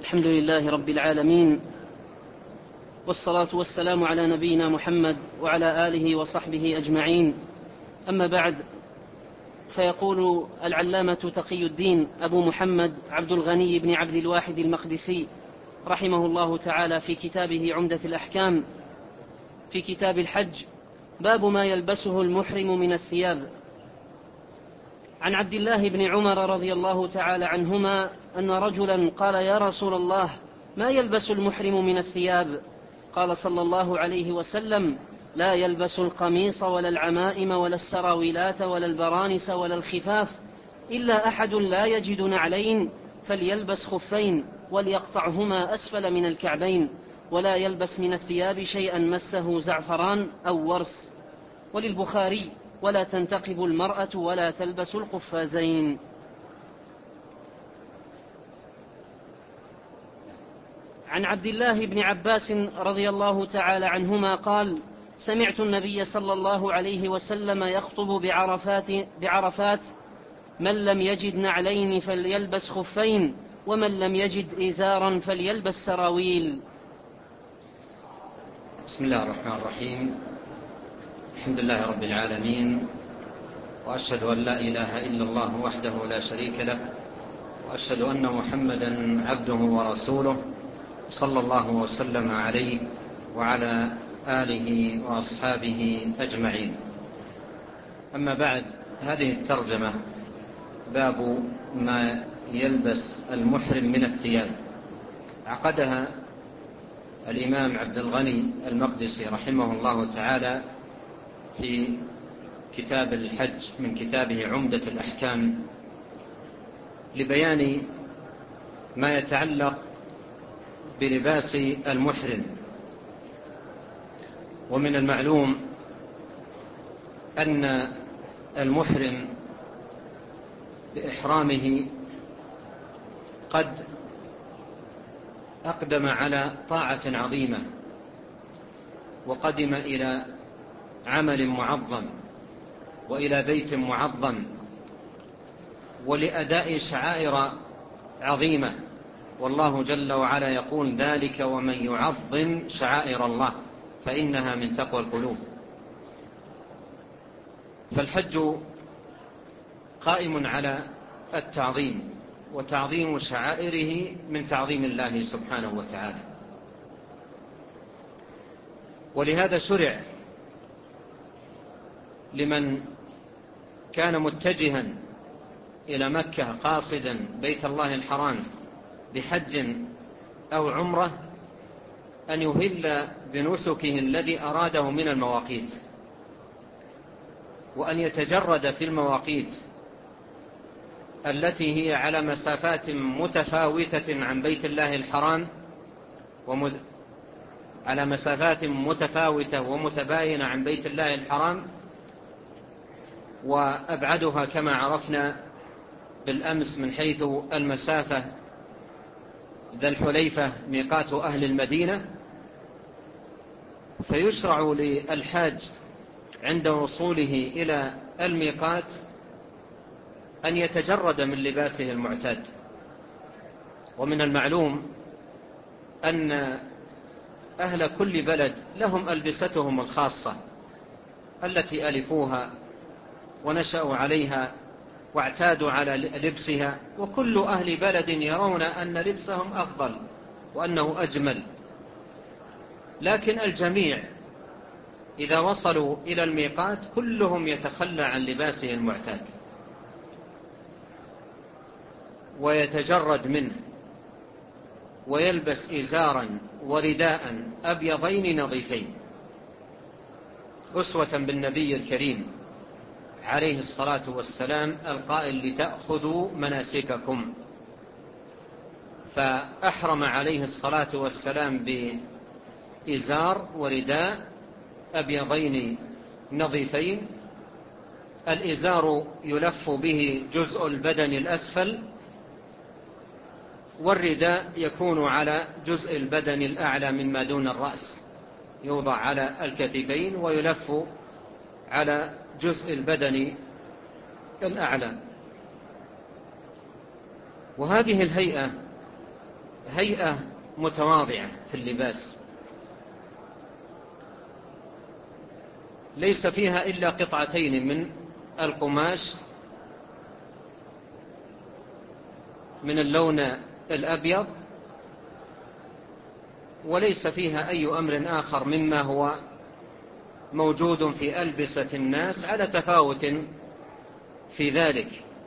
الحمد لله رب العالمين، والصلاة والسلام على نبينا محمد وعلى آله وصحبه أجمعين. أما بعد، فيقول العلامة تقي الدين أبو محمد عبد الغني بن عبد الواحد المقدسي رحمه الله تعالى في كتابه عمدة الأحكام في كتاب الحج: باب ما يلبسه المحرم من الثياب. عن عبد الله بن عمر رضي الله تعالى عنهما أن رجلا قال: يا رسول الله، ما يلبس المحرم من الثياب؟ قال صلى الله عليه وسلم: لا يلبس القميص ولا العمائم ولا السراويلات ولا البرانس ولا الخفاف، إلا أحد لا يجد نعلين فليلبس خفين وليقطعهما أسفل من الكعبين، ولا يلبس من الثياب شيئا مسه زعفران أو ورس. وللبخاري: ولا تنتقب المرأة ولا تلبس القفازين. عن عبد الله بن عباس رضي الله تعالى عنهما قال: سمعت النبي صلى الله عليه وسلم يخطب بعرفات: من لم يجد نعلين فليلبس خفين، ومن لم يجد إزارا فليلبس سراويل. بسم الله الرحمن الرحيم. الحمد لله رب العالمين، وأشهد أن لا إله إلا الله وحده لا شريك له، وأشهد أن محمدا عبده ورسوله، صلى الله وسلم عليه وعلى آله وأصحابه أجمعين. أما بعد، هذه الترجمة باب ما يلبس المحرم من الثياب عقدها الإمام عبد الغني المقدسي رحمه الله تعالى في كتاب الحج من كتابه عمدة الأحكام، لبيان ما يتعلق بلباس المحرم. ومن المعلوم أن المحرم بإحرامه قد أقدم على طاعة عظيمة، وقدم إلى عمل معظم وإلى بيت معظم ولأداء شعائر عظيمة، والله جل وعلا يقول: ذلك ومن يعظم شعائر الله فإنها من تقوى القلوب. فالحج قائم على التعظيم، وتعظيم شعائره من تعظيم الله سبحانه وتعالى. ولهذا شرع لمن كان متجها إلى مكة قاصدا بيت الله الحرام بحج أو عمرة أن يهل بنسكه الذي أراده من المواقيت، وأن يتجرد في المواقيت التي هي على مسافات متفاوتة عن بيت الله الحرام، على مسافات متفاوتة ومتباينة عن بيت الله الحرام، وأبعدها كما عرفنا بالأمس من حيث المسافة ذا الحليفة ميقات أهل المدينة. فيشرع للحاج عند وصوله إلى الميقات أن يتجرد من لباسه المعتاد. ومن المعلوم أن أهل كل بلد لهم ألبستهم الخاصة التي ألفوها ونشأوا عليها واعتادوا على لبسها، وكل أهل بلد يرون أن لبسهم أفضل وأنه أجمل، لكن الجميع إذا وصلوا إلى الميقات كلهم يتخلى عن لباسه المعتاد ويتجرد منه، ويلبس إزارا ورداء أبيضين نظيفين، أسوة بالنبي الكريم عليه الصلاة والسلام القائل: لتأخذوا مناسككم. فأحرم عليه الصلاة والسلام بإزار ورداء أبيضين نظيفين. الإزار يلف به جزء البدن الأسفل، والرداء يكون على جزء البدن الأعلى مما دون الرأس، يوضع على الكتفين ويلف على جزء البدن الأعلى. وهذه الهيئة هيئة متواضعة في اللباس ليس فيها إلا قطعتين من القماش من اللون الأبيض، وليس فيها أي أمر آخر مما هو موجود في ألبسة الناس على تفاوت في ذلك،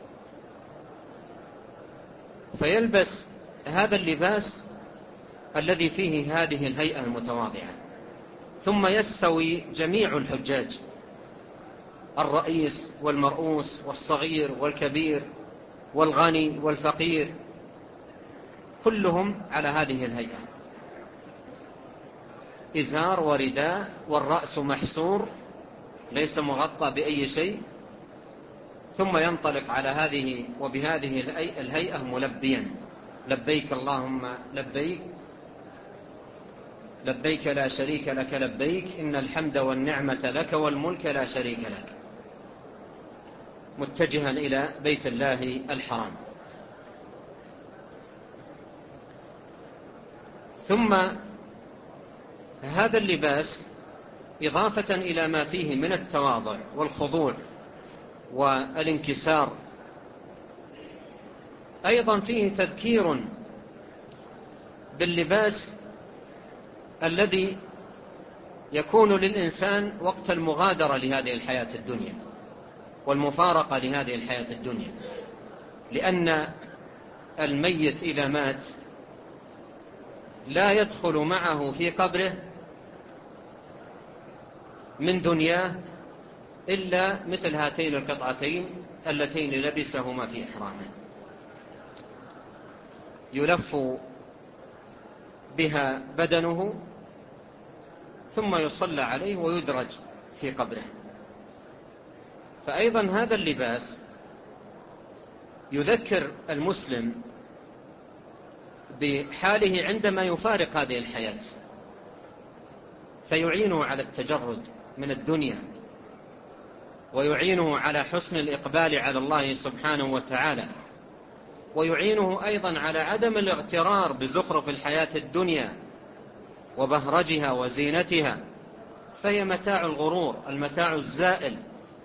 فيلبس هذا اللباس الذي فيه هذه الهيئة المتواضعة، ثم يستوي جميع الحجاج، الرئيس والمرؤوس والصغير والكبير والغني والفقير، كلهم على هذه الهيئة، إزار ورداء والرأس محسور ليس مغطى بأي شيء، ثم ينطلق على هذه وبهذه الهيئة ملبيا: لبيك اللهم لبيك، لبيك لا شريك لك لبيك، إن الحمد والنعمة لك والملك لا شريك لك، متجها إلى بيت الله الحرام. ثم هذا اللباس إضافة إلى ما فيه من التواضع والخضوع والانكسار، أيضا فيه تذكير باللباس الذي يكون للإنسان وقت المغادرة لهذه الحياة الدنيا والمفارقة لهذه الحياة الدنيا، لأن الميت إذا مات لا يدخل معه في قبره من دنياه إلا مثل هاتين القطعتين اللتين لبسهما في إحرامه، يلف بها بدنه ثم يصلى عليه ويدرج في قبره. فأيضا هذا اللباس يذكر المسلم بحاله عندما يفارق هذه الحياة، فيعينه على التجرد من الدنيا، ويعينه على حسن الإقبال على الله سبحانه وتعالى، ويعينه أيضا على عدم الاغترار بزخرف الحياة الدنيا وبهرجها وزينتها، فهي متاع الغرور، المتاع الزائل.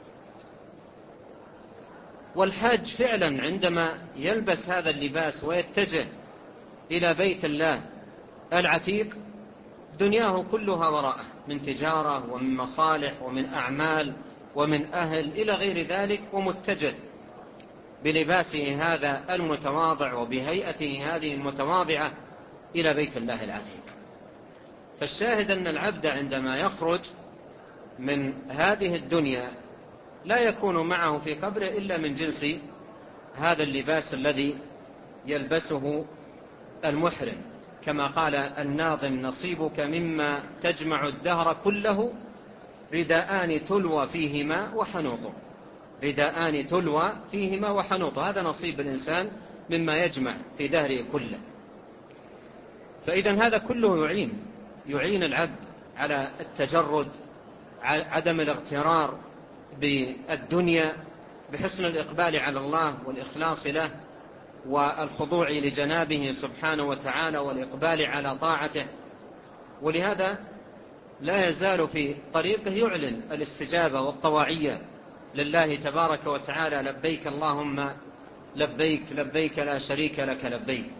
والحاج فعلا عندما يلبس هذا اللباس ويتجه إلى بيت الله العتيق دنياه كلها وراءه من تجارة ومن مصالح ومن أعمال ومن أهل إلى غير ذلك، ومتجه بلباسه هذا المتواضع وبهيئته هذه المتواضعة إلى بيت الله العتيق. فالشاهد أن العبد عندما يخرج من هذه الدنيا لا يكون معه في قبره إلا من جنس هذا اللباس الذي يلبسه المحرم، كما قال الناظم: نصيبك مما تجمع الدهر كله رداءان تلوى فيهما وحنوط، رداءان تلوى فيهما وحنوط، هذا نصيب الإنسان مما يجمع في دهره كله. فإذا هذا كله يعين العبد على التجرد، عدم الاغترار بالدنيا، بحسن الإقبال على الله والإخلاص له والخضوع لجنابه سبحانه وتعالى والإقبال على طاعته. ولهذا لا يزال في طريقه يعلن الاستجابة والطواعية لله تبارك وتعالى: لبيك اللهم لبيك، لبيك لا شريك لك لبيك.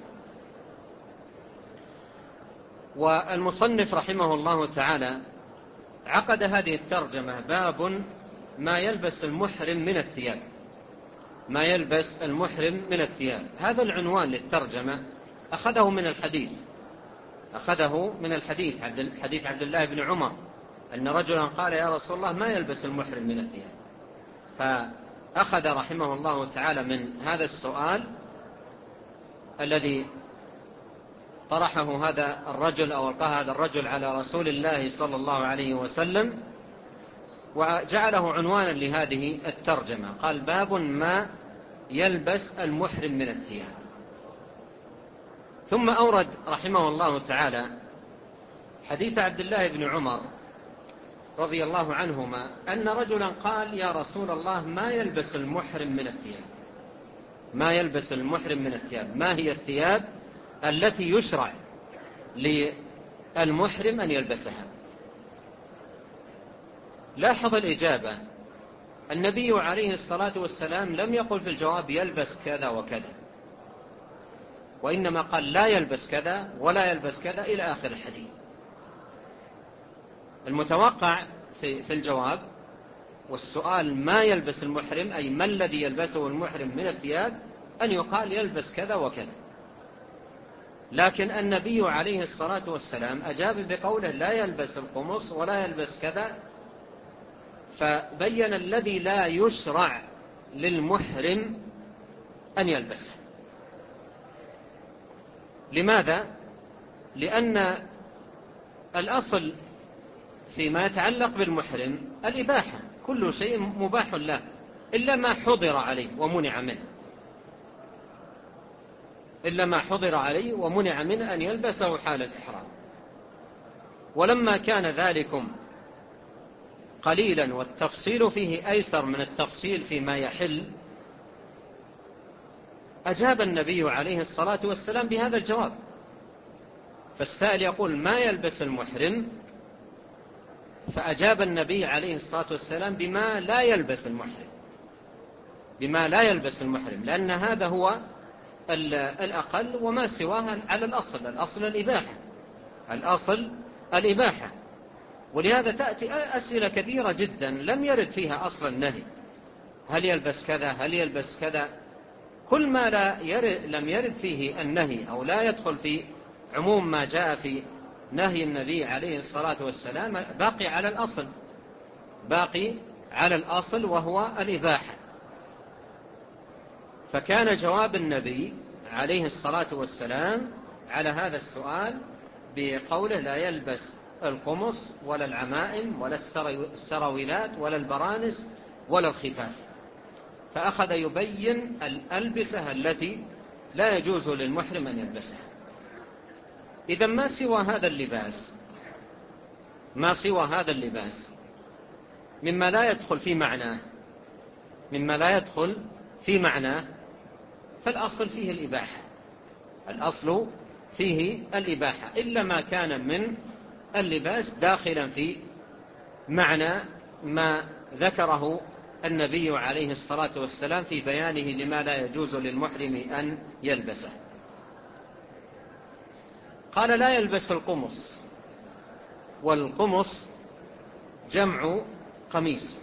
والمصنف رحمه الله تعالى عقد هذه الترجمة: باب ما يلبس المحرم من الثياب، ما يلبس المحرم من الثياب. هذا العنوان للترجمة أخذه من الحديث، حديث عبد الله بن عمر أن رجلا قال: يا رسول الله ما يلبس المحرم من الثياب؟ فأخذ رحمه الله تعالى من هذا السؤال الذي طرحه هذا الرجل أو ألقاه هذا الرجل على رسول الله صلى الله عليه وسلم، وجعله عنوانا لهذه الترجمة. قال: باب ما يلبس المحرم من الثياب. ثم أورد رحمه الله تعالى حديث عبد الله بن عمر رضي الله عنهما أن رجلا قال: يا رسول الله ما يلبس المحرم من الثياب؟ ما يلبس المحرم من الثياب؟ ما هي الثياب التي يشرع للمحرم أن يلبسها؟ لاحظ الإجابة، النبي عليه الصلاة والسلام لم يقل في الجواب يلبس كذا وكذا، وإنما قال لا يلبس كذا ولا يلبس كذا إلى آخر الحديث. المتوقع في الجواب والسؤال ما يلبس المحرم، أي ما الذي يلبسه المحرم من الثياب، أن يقال يلبس كذا وكذا. لكن النبي عليه الصلاة والسلام أجاب بقوله لا يلبس القمص ولا يلبس كذا، فبين الذي لا يشرع للمحرم أن يلبسه. لماذا؟ لأن الأصل فيما يتعلق بالمحرم الإباحة، كل شيء مباح له إلا ما حضر عليه ومنع منه، إلا ما حضر عليه ومنع منه أن يلبسه حال الإحرام. ولما كان ذلكم قليلا والتفصيل فيه أيسر من التفصيل فيما يحل، أجاب النبي عليه الصلاة والسلام بهذا الجواب. فالسائل يقول ما يلبس المحرم، فأجاب النبي عليه الصلاة والسلام بما لا يلبس المحرم، بما لا يلبس المحرم، لأن هذا هو الأقل، وما سواها على الأصل. الأصل الإباحة، الأصل الإباحة. ولهذا تأتي أسئلة كثيرة جدا لم يرد فيها أصل النهي، هل يلبس كذا هل يلبس كذا. كل ما لم يرد فيه النهي أو لا يدخل في عموم ما جاء في نهي النبي عليه الصلاة والسلام باقي على الأصل، باقي على الأصل وهو الإباحة. فكان جواب النبي عليه الصلاة والسلام على هذا السؤال بقوله لا يلبس القمص ولا العمائم ولا السراويلات ولا البرانس ولا الخفاف، فأخذ يبين الألبسة التي لا يجوز للمحرم أن يلبسها. إذا ما سوى هذا اللباس، ما سوى هذا اللباس مما لا يدخل في معناه، مما لا يدخل في معناه، فالأصل فيه الإباحة، الأصل فيه الإباحة، إلا ما كان من اللباس داخلا في معنى ما ذكره النبي عليه الصلاة والسلام في بيانه لما لا يجوز للمحرم أن يلبسه. قال لا يلبس القمص، والقمص جمع قميص.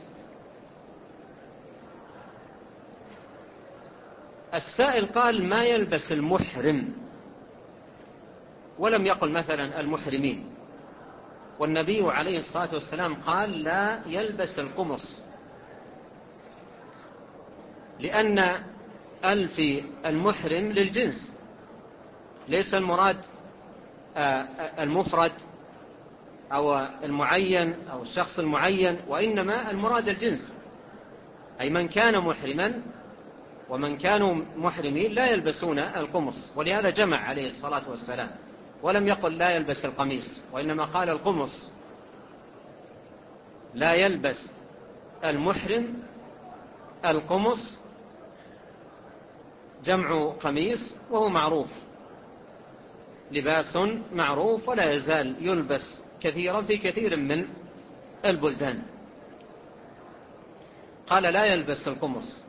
السائل قال ما يلبس المحرم، ولم يقل مثلا المحرمين، والنبي عليه الصلاة والسلام قال لا يلبس القمص، لأن ألف المحرم للجنس، ليس المراد المفرد أو المعين أو الشخص المعين، وإنما المراد الجنس، أي من كان محرما ومن كانوا محرمين لا يلبسون القمص. ولهذا جمع عليه الصلاة والسلام، ولم يقل لا يلبس القميص، وإنما قال القمص. لا يلبس المحرم القمص جمع قميص، وهو معروف، لباس معروف ولا يزال يلبس كثيرا في كثير من البلدان. قال لا يلبس القمص،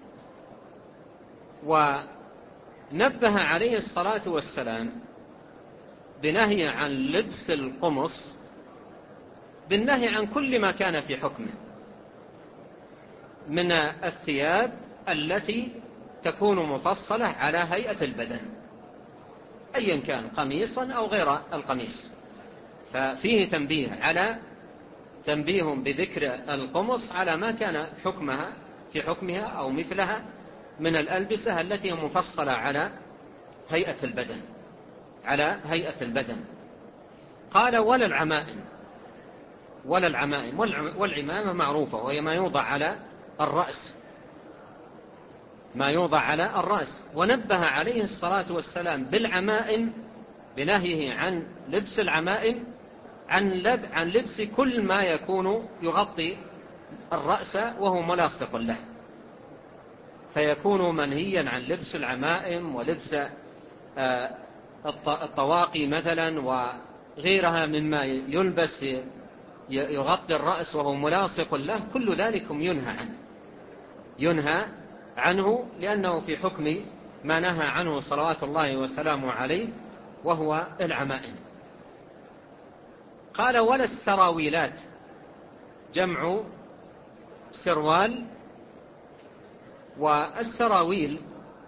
ونبه عليه الصلاة والسلام بنهي عن لبس القمص بالنهي عن كل ما كان في حكمه من الثياب التي تكون مفصلة على هيئة البدن، أيا كان قميصا أو غير القميص. ففيه تنبيه بذكر القمص على ما كان حكمها في حكمها أو مثلها من الألبسة التي مفصلة على هيئة البدن، على هيئة البدن. قال ولا العمائم، ولا العمائم، والعمامة معروفة، وهي ما يوضع على الرأس، ما يوضع على الرأس. ونبه عليه الصلاة والسلام بالعمائم بنهيه عن لبس العمائم عن لبس كل ما يكون يغطي الرأس وهو ملاصق له، فيكون منهيا عن لبس العمائم ولبس الطواقي مثلا وغيرها مما يلبس يغطي الرأس وهو ملاصق له، كل ذلك ينهى عنه لأنه في حكم ما نهى عنه صلوات الله وسلامه عليه وهو العمائم. قال ولا السراويلات، جمع سروال. والسراويل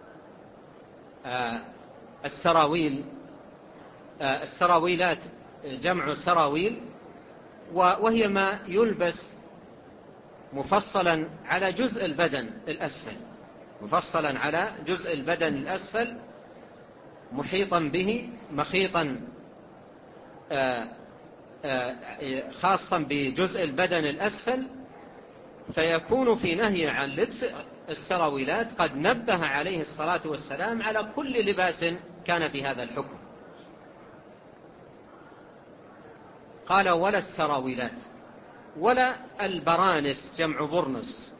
السراويلات جمع سراويل، وهي ما يلبس مفصلا على جزء البدن الأسفل، مفصلا على جزء البدن الأسفل، محيطا به مخيطا خاصا بجزء البدن الأسفل، فيكون في نهي عن لبس السراويلات قد نبه عليه الصلاة والسلام على كل لباس كان في هذا الحكم. قال ولا السراويلات، ولا البرانس جمع برنس.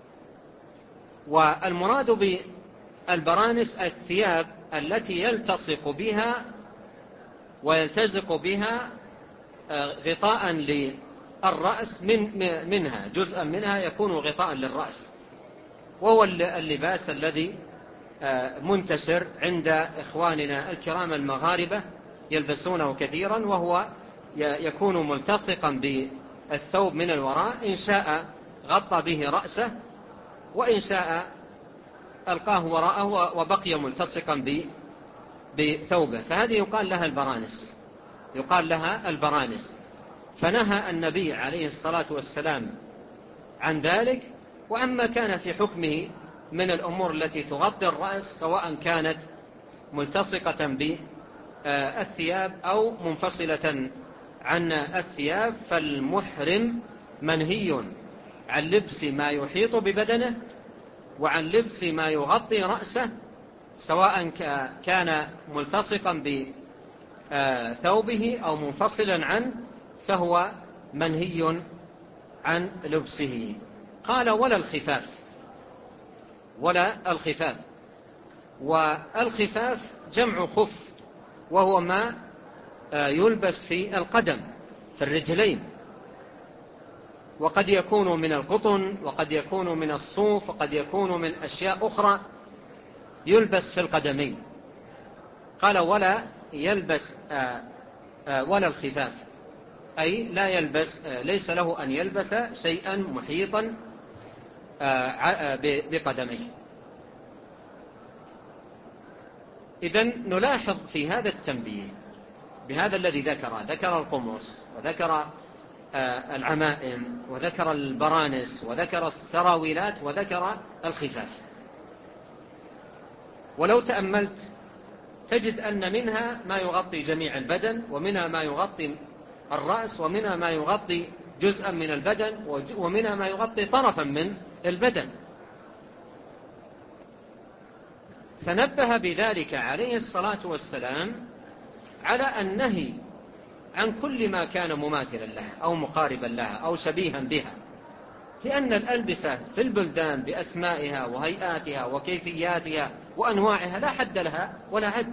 والمراد بالبرانس الثياب التي يلتصق بها ويلتزق بها غطاء للرأس، منها جزءا منها يكون غطاء للرأس، وهو اللباس الذي منتشر عند إخواننا الكرام المغاربة يلبسونه كثيرا، وهو يكون ملتصقا بالثوب من الوراء، إن شاء غطى به رأسه وإن شاء ألقاه وراءه وبقي ملتصقا بثوبه، فهذه يقال لها البرانس. فنهى النبي عليه الصلاة والسلام عن ذلك. وأما كان في حكمه من الأمور التي تغطي الرأس سواء كانت ملتصقة بالثياب أو منفصلة عن الثياب، فالمحرم منهي عن لبس ما يحيط ببدنه وعن لبس ما يغطي رأسه، سواء كان ملتصقا بثوبه أو منفصلا عنه، فهو منهي عن لبسه. قال ولا الخفاف. والخفاف جمع خف، وهو ما يلبس في القدم، في الرجلين، وقد يكون من القطن وقد يكون من الصوف وقد يكون من أشياء أخرى يلبس في القدمين. قال ولا يلبس ولا الخفاف، أي لا يلبس، ليس له أن يلبس شيئا محيطا بقدميه. إذن نلاحظ في هذا التنبيه بهذا الذي ذكر القمص وذكر العمائم وذكر البرانس وذكر السراويلات وذكر الخفاف. ولو تأملت تجد أن منها ما يغطي جميع البدن، ومنها ما يغطي الرأس، ومنها ما يغطي جزءا من البدن، ومنها ما يغطي طرفا من البدن. فنبه بذلك عليه الصلاة والسلام على النهي عن كل ما كان مماثلا لها أو مقاربا لها أو شبيها بها، لأن الألبسة في البلدان بأسمائها وهيئاتها وكيفياتها وأنواعها لا حد لها ولا عد،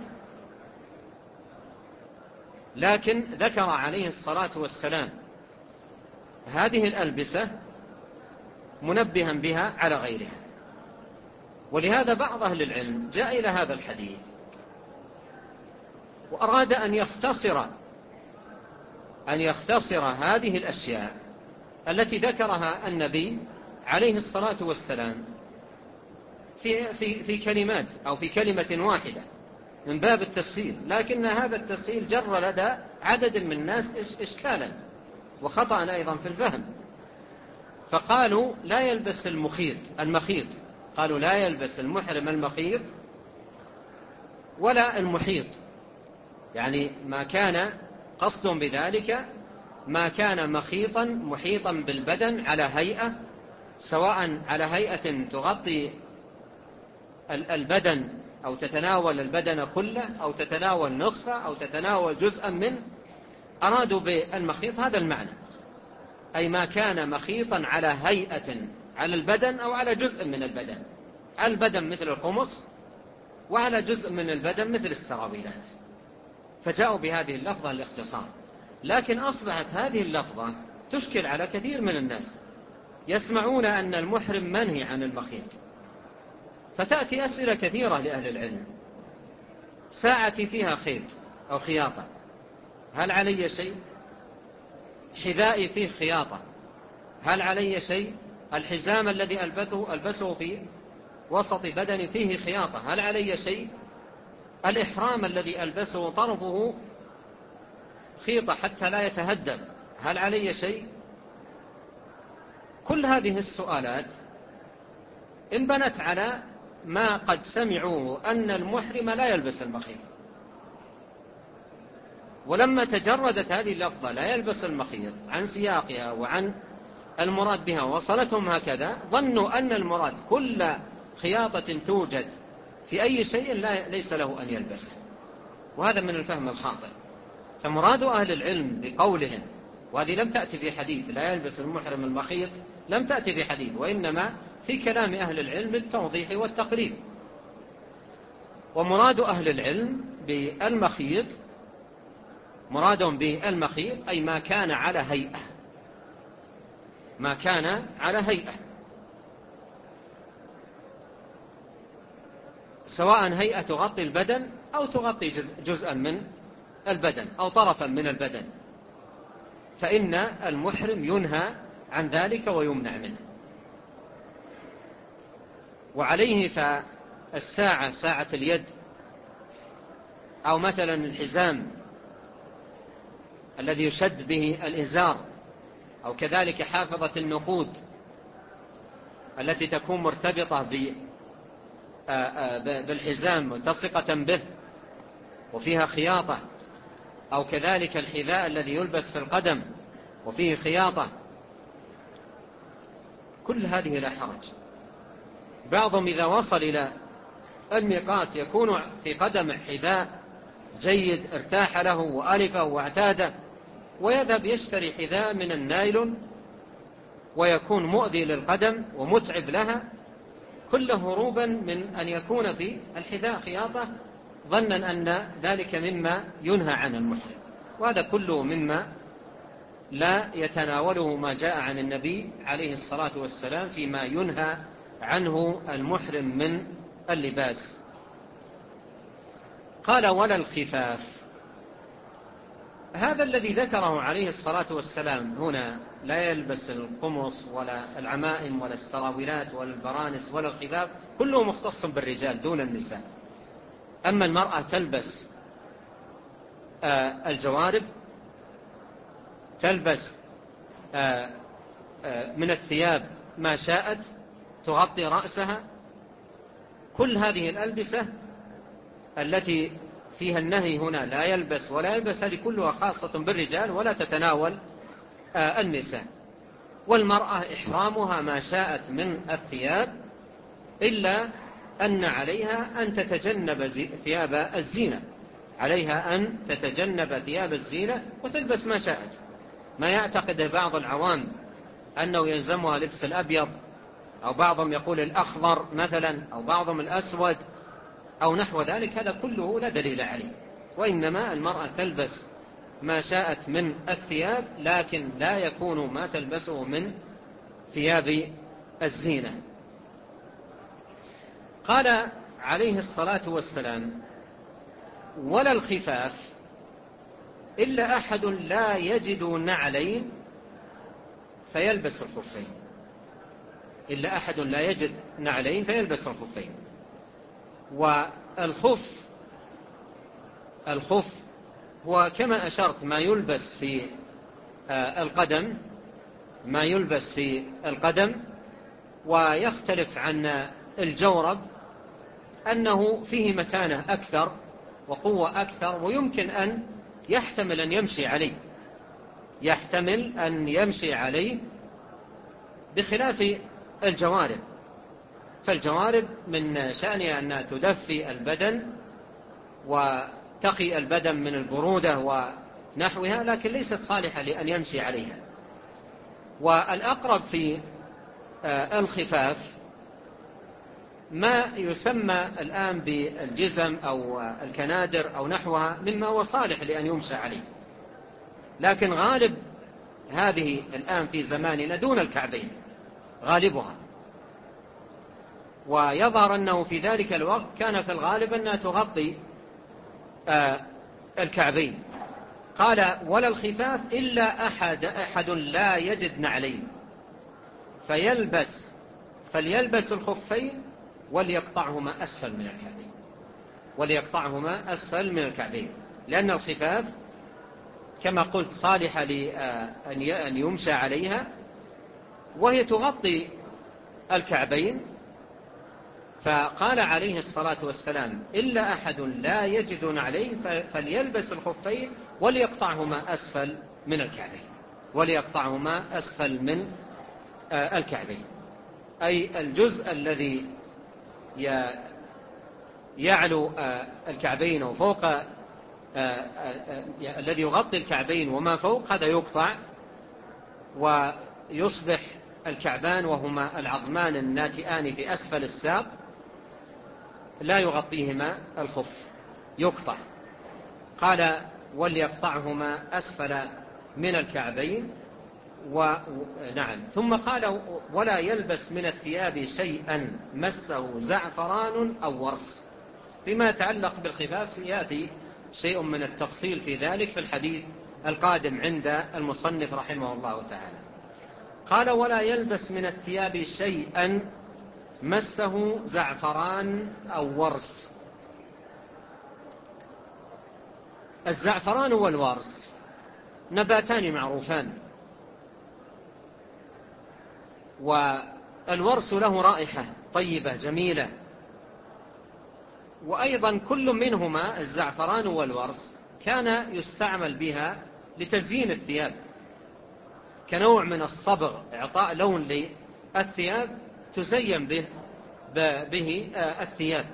لكن ذكر عليه الصلاة والسلام هذه الألبسة منبها بها على غيرها. ولهذا بعض أهل العلم جاء إلى هذا الحديث وأراد أن يختصر هذه الأشياء التي ذكرها النبي عليه الصلاة والسلام في كلمات أو في كلمة واحدة من باب التسهيل، لكن هذا التسهيل جر لدى عدد من الناس إشكالا وخطأ أيضا في الفهم، فقالوا لا يلبس المخيط، قالوا لا يلبس المحرم المخيط ولا المحيط، يعني ما كان قصد بذلك ما كان محيطا بالبدن على هيئة، سواء على هيئة تغطي البدن أو تتناول البدن كله أو تتناول نصفه أو تتناول جزءا منه. أرادوا بالمخيط هذا المعنى، أي ما كان مخيطا على هيئة على البدن أو على جزء من البدن، على البدن مثل القمص وعلى جزء من البدن مثل السراويلات. فجاءوا بهذه اللفظة الاختصار. لكن أصبحت هذه اللفظة تشكل على كثير من الناس، يسمعون أن المحرم منهي عن المخيط، فتأتي أسئلة كثيرة لأهل العلم: ساعتي فيها خيط أو خياطة، هل علي شيء؟ حذائي فيه خياطة، هل علي شيء؟ الحزام الذي ألبسه في وسط بدني فيه خياطة، هل علي شيء؟ الإحرام الذي ألبسه طرفه خيطة حتى لا يتهدم، هل علي شيء؟ كل هذه السؤالات انبنت على ما قد سمعوه أن المحرم لا يلبس المخيط، ولما تجردت هذه اللفظة لا يلبس المخيط عن سياقها وعن المراد بها وصلتهم هكذا، ظنوا أن المراد كل خياطة توجد في أي شيء ليس له أن يلبسه، وهذا من الفهم الخاطئ. فمراد أهل العلم بقولهم، وهذه لم تأتي في حديث لا يلبس المحرم المخيط، لم تأتي في حديث، وإنما في كلام أهل العلم بالتوضيح والتقريب. ومراد أهل العلم بالمخيط، مرادهم بالمخيط أي ما كان على هيئة، ما كان على هيئة، سواء هيئة تغطي البدن أو تغطي جزءا من البدن أو طرفا من البدن، فإن المحرم ينهى عن ذلك ويمنع منه. وعليه فالساعة، ساعة اليد، أو مثلا الحزام الذي يشد به الإزار، أو كذلك حافظة النقود التي تكون مرتبطة بالحزام ملتصقة به وفيها خياطة، أو كذلك الحذاء الذي يلبس في القدم وفيه خياطة، كل هذه لا حرج. بعضهم إذا وصل إلى الميقات يكون في قدم حذاء جيد ارتاح له وألفه واعتاده، ويذهب يشتري حذاء من النايلون ويكون مؤذي للقدم ومتعب لها، كله هروبا من أن يكون في الحذاء خياطة، ظنا أن ذلك مما ينهى عن المحرم، وهذا كله مما لا يتناوله ما جاء عن النبي عليه الصلاة والسلام فيما ينهى عنه المحرم من اللباس. قال: ولا الخفاف. هذا الذي ذكره عليه الصلاة والسلام هنا، لا يلبس القمص ولا العمائم ولا السراويلات ولا البرانس ولا الخفاف، كله مختص بالرجال دون النساء. أما المرأة تلبس الجوارب، تلبس من الثياب ما شاءت، تغطي رأسها، كل هذه الألبسة التي فيها النهي هنا لا يلبس ولا يلبس، هذه كلها خاصة بالرجال ولا تتناول النساء. والمرأة إحرامها ما شاءت من الثياب، إلا أن عليها أن تتجنب ثياب الزينة، عليها أن تتجنب ثياب الزينة وتلبس ما شاءت. ما يعتقد بعض العوام أنه يلزمها لبس الأبيض، أو بعضهم يقول الأخضر مثلا، أو بعضهم الأسود أو نحو ذلك، هذا كله لا دليل عليه. وإنما المرأة تلبس ما شاءت من الثياب، لكن لا يكون ما تلبسه من ثياب الزينة. قال عليه الصلاة والسلام: ولا الخفاف إلا أحد لا يجد نعلين فيلبس الخفين، إلا أحد لا يجد نعلين فيلبس الخفين. والخف هو كما أشرت ما يلبس في القدم، ما يلبس في القدم، ويختلف عن الجورب أنه فيه متانة أكثر وقوة أكثر، ويمكن أن يحتمل أن يمشي عليه، يحتمل أن يمشي عليه، بخلاف الجوارب. فالجوارب من شأنها أنها تدفي البدن وتقي البدن من البرودة ونحوها، لكن ليست صالحة لأن يمشي عليها. والأقرب في الخفاف ما يسمى الآن بالجزم أو الكنادر أو نحوها مما هو صالح لأن يمشى عليه، لكن غالب هذه الآن في زماننا دون الكعبين غالبها، ويظهر أنه في ذلك الوقت كان في الغالب أنها تغطي الكعبين. قال ولا الخفاف إلا أحد لا يجد نعلين فليلبس الخفين وليقطعهما أسفل من الكعبين، لأن الخفاف كما قلت صالحة لأن يمشى عليها وهي تغطي الكعبين. فقال عليه الصلاة والسلام إلا أحد لا يجد نعلين فليلبس الخفين وليقطعهما أسفل من الكعبين، أي الجزء الذي يعلو الكعبين وفوق الذي يغطي الكعبين وما فوق هذا يقطع، ويصبح الكعبان وهما العظمان الناتئان في أسفل الساق لا يغطيهما الخف يقطع. قال وليقطعهما أسفل من الكعبين نعم. ثم قال ولا يلبس من الثياب شيئا مسه زعفران أو ورس. فيما يتعلق بالخفاف سيأتي شيء من التفصيل في ذلك في الحديث القادم عند المصنف رحمه الله تعالى. قال ولا يلبس من الثياب شيئا مسه زعفران أو ورس. الزعفران والورس نباتان معروفان، والورس له رائحة طيبة جميلة، وأيضا كل منهما الزعفران والورس كان يستعمل بها لتزيين الثياب كنوع من الصبغ، إعطاء لون للثياب تزين به الثياب.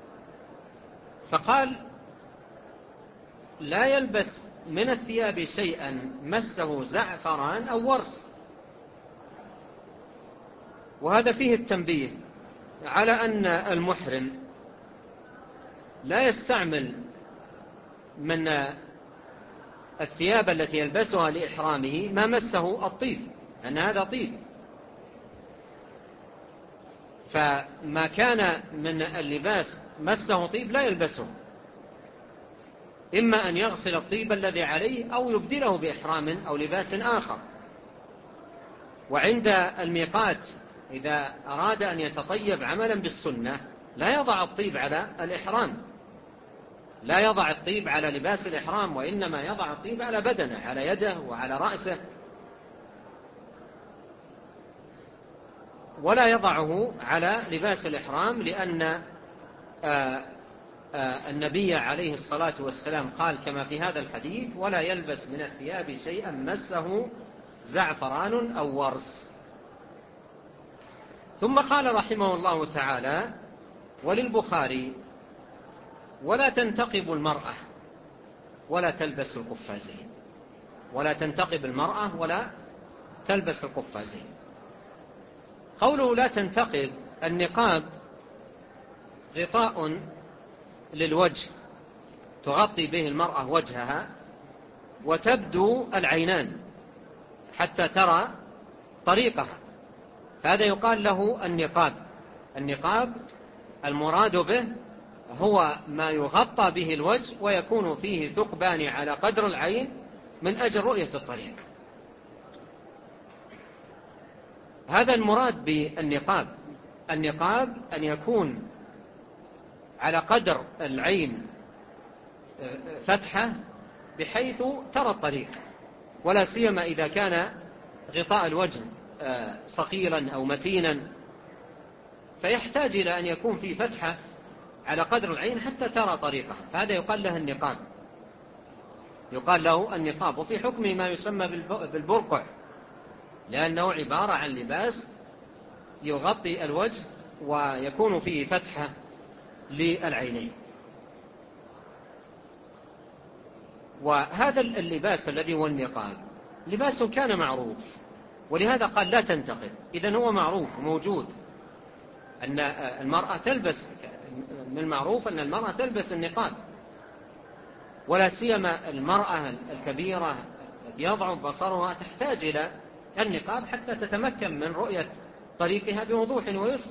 فقال لا يلبس من الثياب شيئا مسه زعفران أو ورس، وهذا فيه التنبيه على أن المحرم لا يستعمل من الثياب التي يلبسها لإحرامه ما مسه الطيب، أن هذا طيب، فما كان من اللباس مسه طيب لا يلبسه، إما أن يغسل الطيب الذي عليه أو يبدله بإحرام أو لباس آخر. وعند الميقات إذا أراد أن يتطيب عملا بالسنة لا يضع الطيب على الإحرام، لا يضع الطيب على لباس الإحرام، وإنما يضع الطيب على بدنه، على يده وعلى رأسه، ولا يضعه على لباس الإحرام، لأن النبي عليه الصلاة والسلام قال كما في هذا الحديث ولا يلبس من الثياب شيئا مسه زعفران أو ورس. ثم قال رحمه الله تعالى وللبخاري ولا تنتقب المرأة ولا تلبس القفازين. ولا تنتقب المرأة ولا تلبس القفازين. قوله لا تنتقب، النقاب غطاء للوجه تغطي به المرأة وجهها وتبدو العينان حتى ترى طريقها، فهذا يقال له النقاب. النقاب المراد به هو ما يغطى به الوجه ويكون فيه ثقبان على قدر العين من أجل رؤية الطريق، هذا المراد بالنقاب. النقاب أن يكون على قدر العين فتحة بحيث ترى الطريق، ولا سيما إذا كان غطاء الوجه صقيلا أو متينا فيحتاج إلى أن يكون في فتحة على قدر العين حتى ترى طريقه، فهذا يقال له النقاب، يقال له النقاب. وفي حكمه ما يسمى بالبرقع، لأنه عبارة عن لباس يغطي الوجه ويكون فيه فتحة للعينين. وهذا اللباس الذي هو النقاب لباس كان معروف، ولهذا قال لا تنتقب، إذن هو معروف وموجود، أن المرأة تلبس، من المعروف أن المرأة تلبس النقاب، ولا سيما المرأة الكبيرة التي يضعف بصرها تحتاج إلى النقاب حتى تتمكن من رؤية طريقها بوضوح ويسر.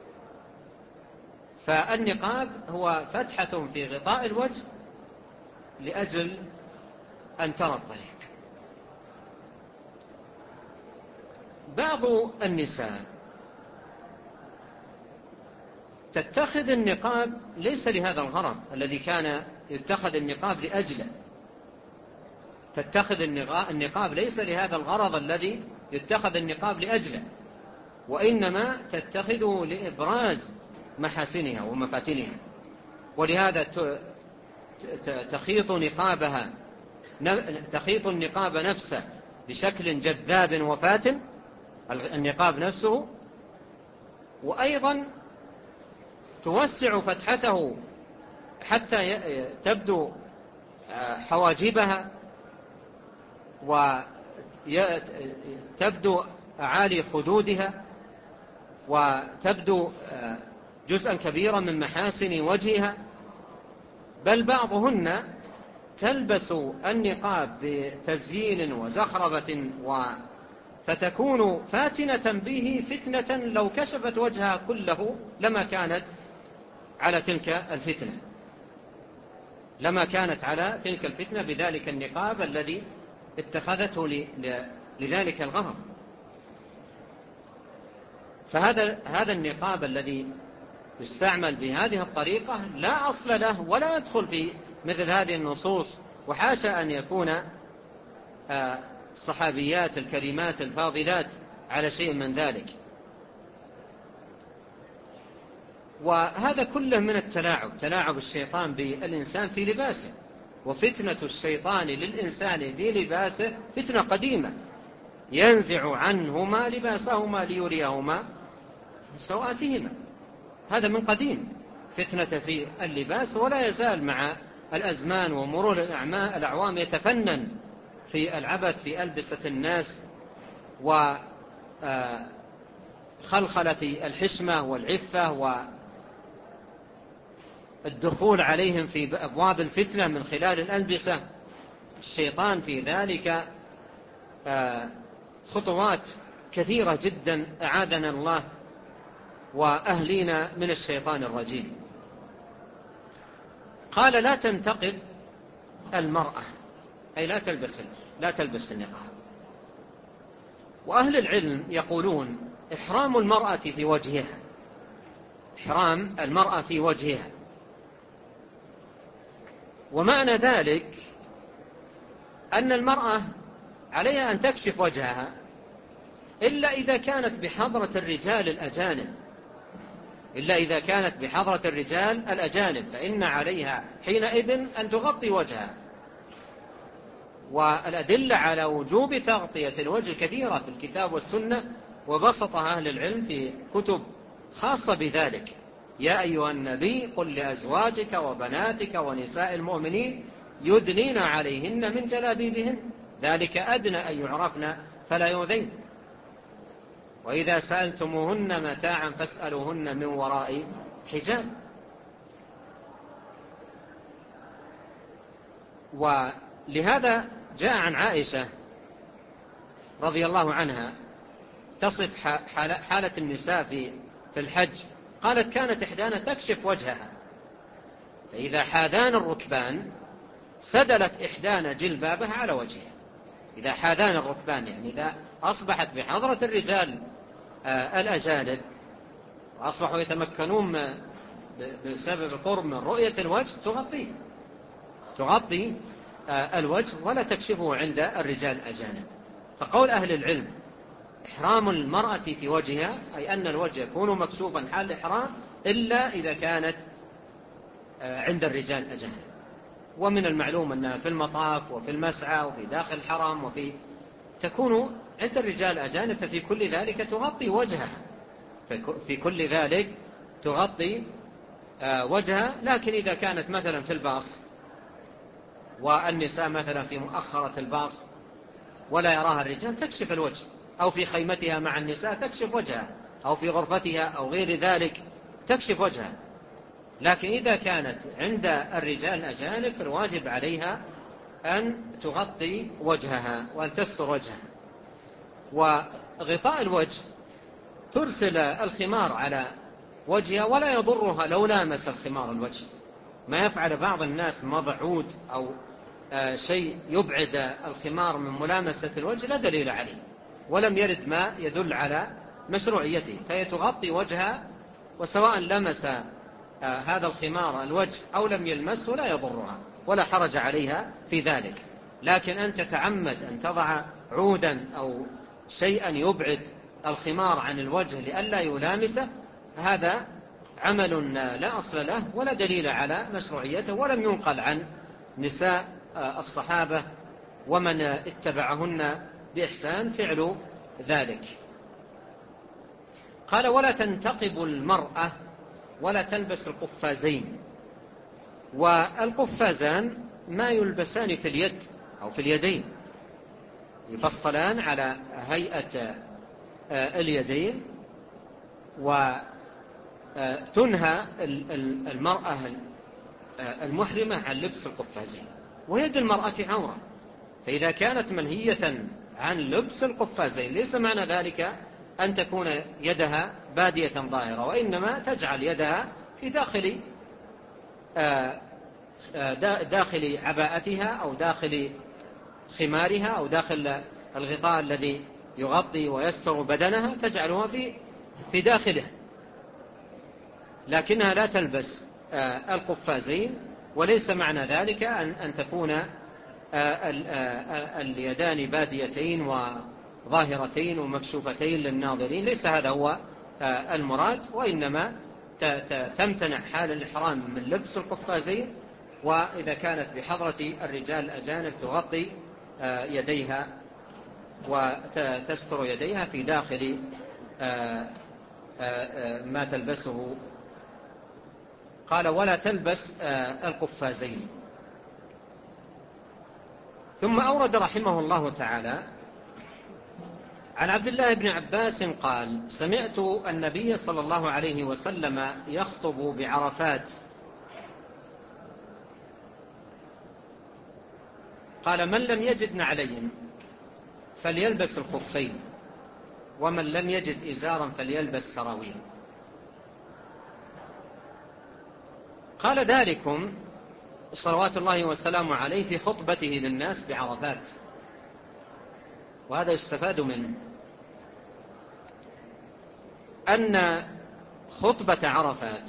فالنقاب هو فتحة في غطاء الوجه لأجل أن ترى الطريق. بعض النساء تتخذ النقاب ليس لهذا الغرض الذي كان يتخذ النقاب لأجله، تتخذ النقاب ليس لهذا الغرض الذي يتخذ النقاب لأجله، وإنما تتخذه لإبراز محاسنها ومفاتنها، ولهذا تخيط النقاب نفسه بشكل جذاب وفاتن، النقاب نفسه، وأيضا توسع فتحته حتى تبدو حواجبها وتبدو أعالي خدودها وتبدو جزءا كبيرا من محاسن وجهها. بل بعضهن تلبس النقاب بتزيين وزخرفة فتكون فاتنة به فتنة لو كشفت وجهها كله لما كانت على تلك الفتنة بذلك النقاب الذي اتخذته لذلك الغرض. فهذا النقاب الذي يستعمل بهذه الطريقة لا أصل له ولا يدخل في مثل هذه النصوص، وحاشا أن يكون الصحابيات الكريمات الفاضلات على شيء من ذلك. وهذا كله من تلاعب الشيطان بالإنسان في لباسه، وفتنة الشيطان للإنسان في لباسه فتنة قديمة، ينزع عنهما لباسهما ليريهما سوآتهما. هذا من قديم فتنة في اللباس، ولا يزال مع الأزمان ومرور الأعوام يتفنن في العبث في ألبسة الناس وخلخلة الحشمة والعفة والدخول عليهم في أبواب الفتنة من خلال الألبسة. الشيطان في ذلك خطوات كثيرة جدا أعاذنا الله وأهلينا من الشيطان الرجيم. قال لا تنتقب المرأة، أي لا تلبس النقاب. وأهل العلم يقولون إحرام المرأة في وجهها، ومعنى ذلك أن المرأة عليها أن تكشف وجهها إلا إذا كانت بحضرة الرجال الأجانب، فإن عليها حينئذ أن تغطي وجهها. والأدلة على وجوب تغطية الوجه كثيرة في الكتاب والسنة، وبسطها أهل العلم في كتب خاصة بذلك. يا أيها النبي قل لأزواجك وبناتك ونساء المؤمنين يدنين عليهن من جلابيبهن ذلك أدنى أن يعرفن فلا يؤذين، وإذا سألتموهن متاعا فاسألوهن من وراء حجاب. ولهذا جاء عن عائشة رضي الله عنها تصف حالة النساء في الحج، قالت كانت إحدانا تكشف وجهها، فإذا حاذان الركبان سدلت إحدانا جلبابها على وجهها. إذا حاذان الركبان يعني إذا أصبحت بحضرة الرجال الأجانب وأصبحوا يتمكنون بسبب القرب من رؤية الوجه تغطي الوجه ولا تكشفه عند الرجال الأجانب. فقول أهل العلم إحرام المرأة في وجهها أي أن الوجه يكون مكشوفا حال الإحرام إلا إذا كانت عند الرجال الأجانب. ومن المعلوم أنها في المطاف وفي المسعى وفي داخل الحرم تكون عند الرجال الأجانب، ففي كل ذلك تغطي وجهها. لكن إذا كانت مثلا في الباص والنساء مثلا في مؤخرة الباص ولا يراها الرجال تكشف الوجه، أو في خيمتها مع النساء تكشف وجهها، أو في غرفتها أو غير ذلك تكشف وجهها. لكن إذا كانت عند الرجال الأجانب فالواجب عليها أن تغطي وجهها وأن تستر وجهها. وغطاء الوجه ترسل الخمار على وجهها ولا يضرها لو لامس الخمار الوجه، ما يفعل بعض الناس مضعود أو شيء يبعد الخمار من ملامسة الوجه لا دليل عليه ولم يرد ما يدل على مشروعيته، فهي تغطي وجهها وسواء لمس هذا الخمار الوجه أو لم يلمسه لا يضرها ولا حرج عليها في ذلك. لكن أن تتعمد أن تضع عودا أو شيئا يبعد الخمار عن الوجه لئلا يلامسه هذا عمل لا أصل له ولا دليل على مشروعيته، ولم ينقل عن نساء الصحابة ومن اتبعهن بإحسان فعل ذلك. قال ولا تنتقب المرأة ولا تلبس القفازين. والقفازان ما يلبسان في اليد أو في اليدين، يفصلان على هيئة اليدين، وتنهى المرأة المحرمة عن لبس القفازين، ويد المرأة عورة، فإذا كانت منهية عن لبس القفازين ليس معنى ذلك أن تكون يدها بادية ظاهرة، وإنما تجعل يدها في داخل عباءتها أو داخل خمارها أو داخل الغطاء الذي يغطي ويستر بدنها، تجعلها في داخله، لكنها لا تلبس القفازين. وليس معنى ذلك أن تكون اليدان باديتين وظاهرتين ومكشوفتين للناظرين، ليس هذا هو المراد، وإنما تمتنع حال الإحرام من لبس القفازين، وإذا كانت بحضرة الرجال الأجانب تغطي يديها وتستر يديها في داخل ما تلبسه. قال ولا تلبس القفازين. ثم أورد رحمه الله تعالى عن عبد الله بن عباس قال سمعت النبي صلى الله عليه وسلم يخطب بعرفات، قال من لم يجد نعلين فليلبس الخفين، ومن لم يجد إزارا فليلبس سراويل. قال ذلكم صلوات الله وسلامه عليه في خطبته للناس بعرفات، وهذا يستفاد منه أن خطبة عرفات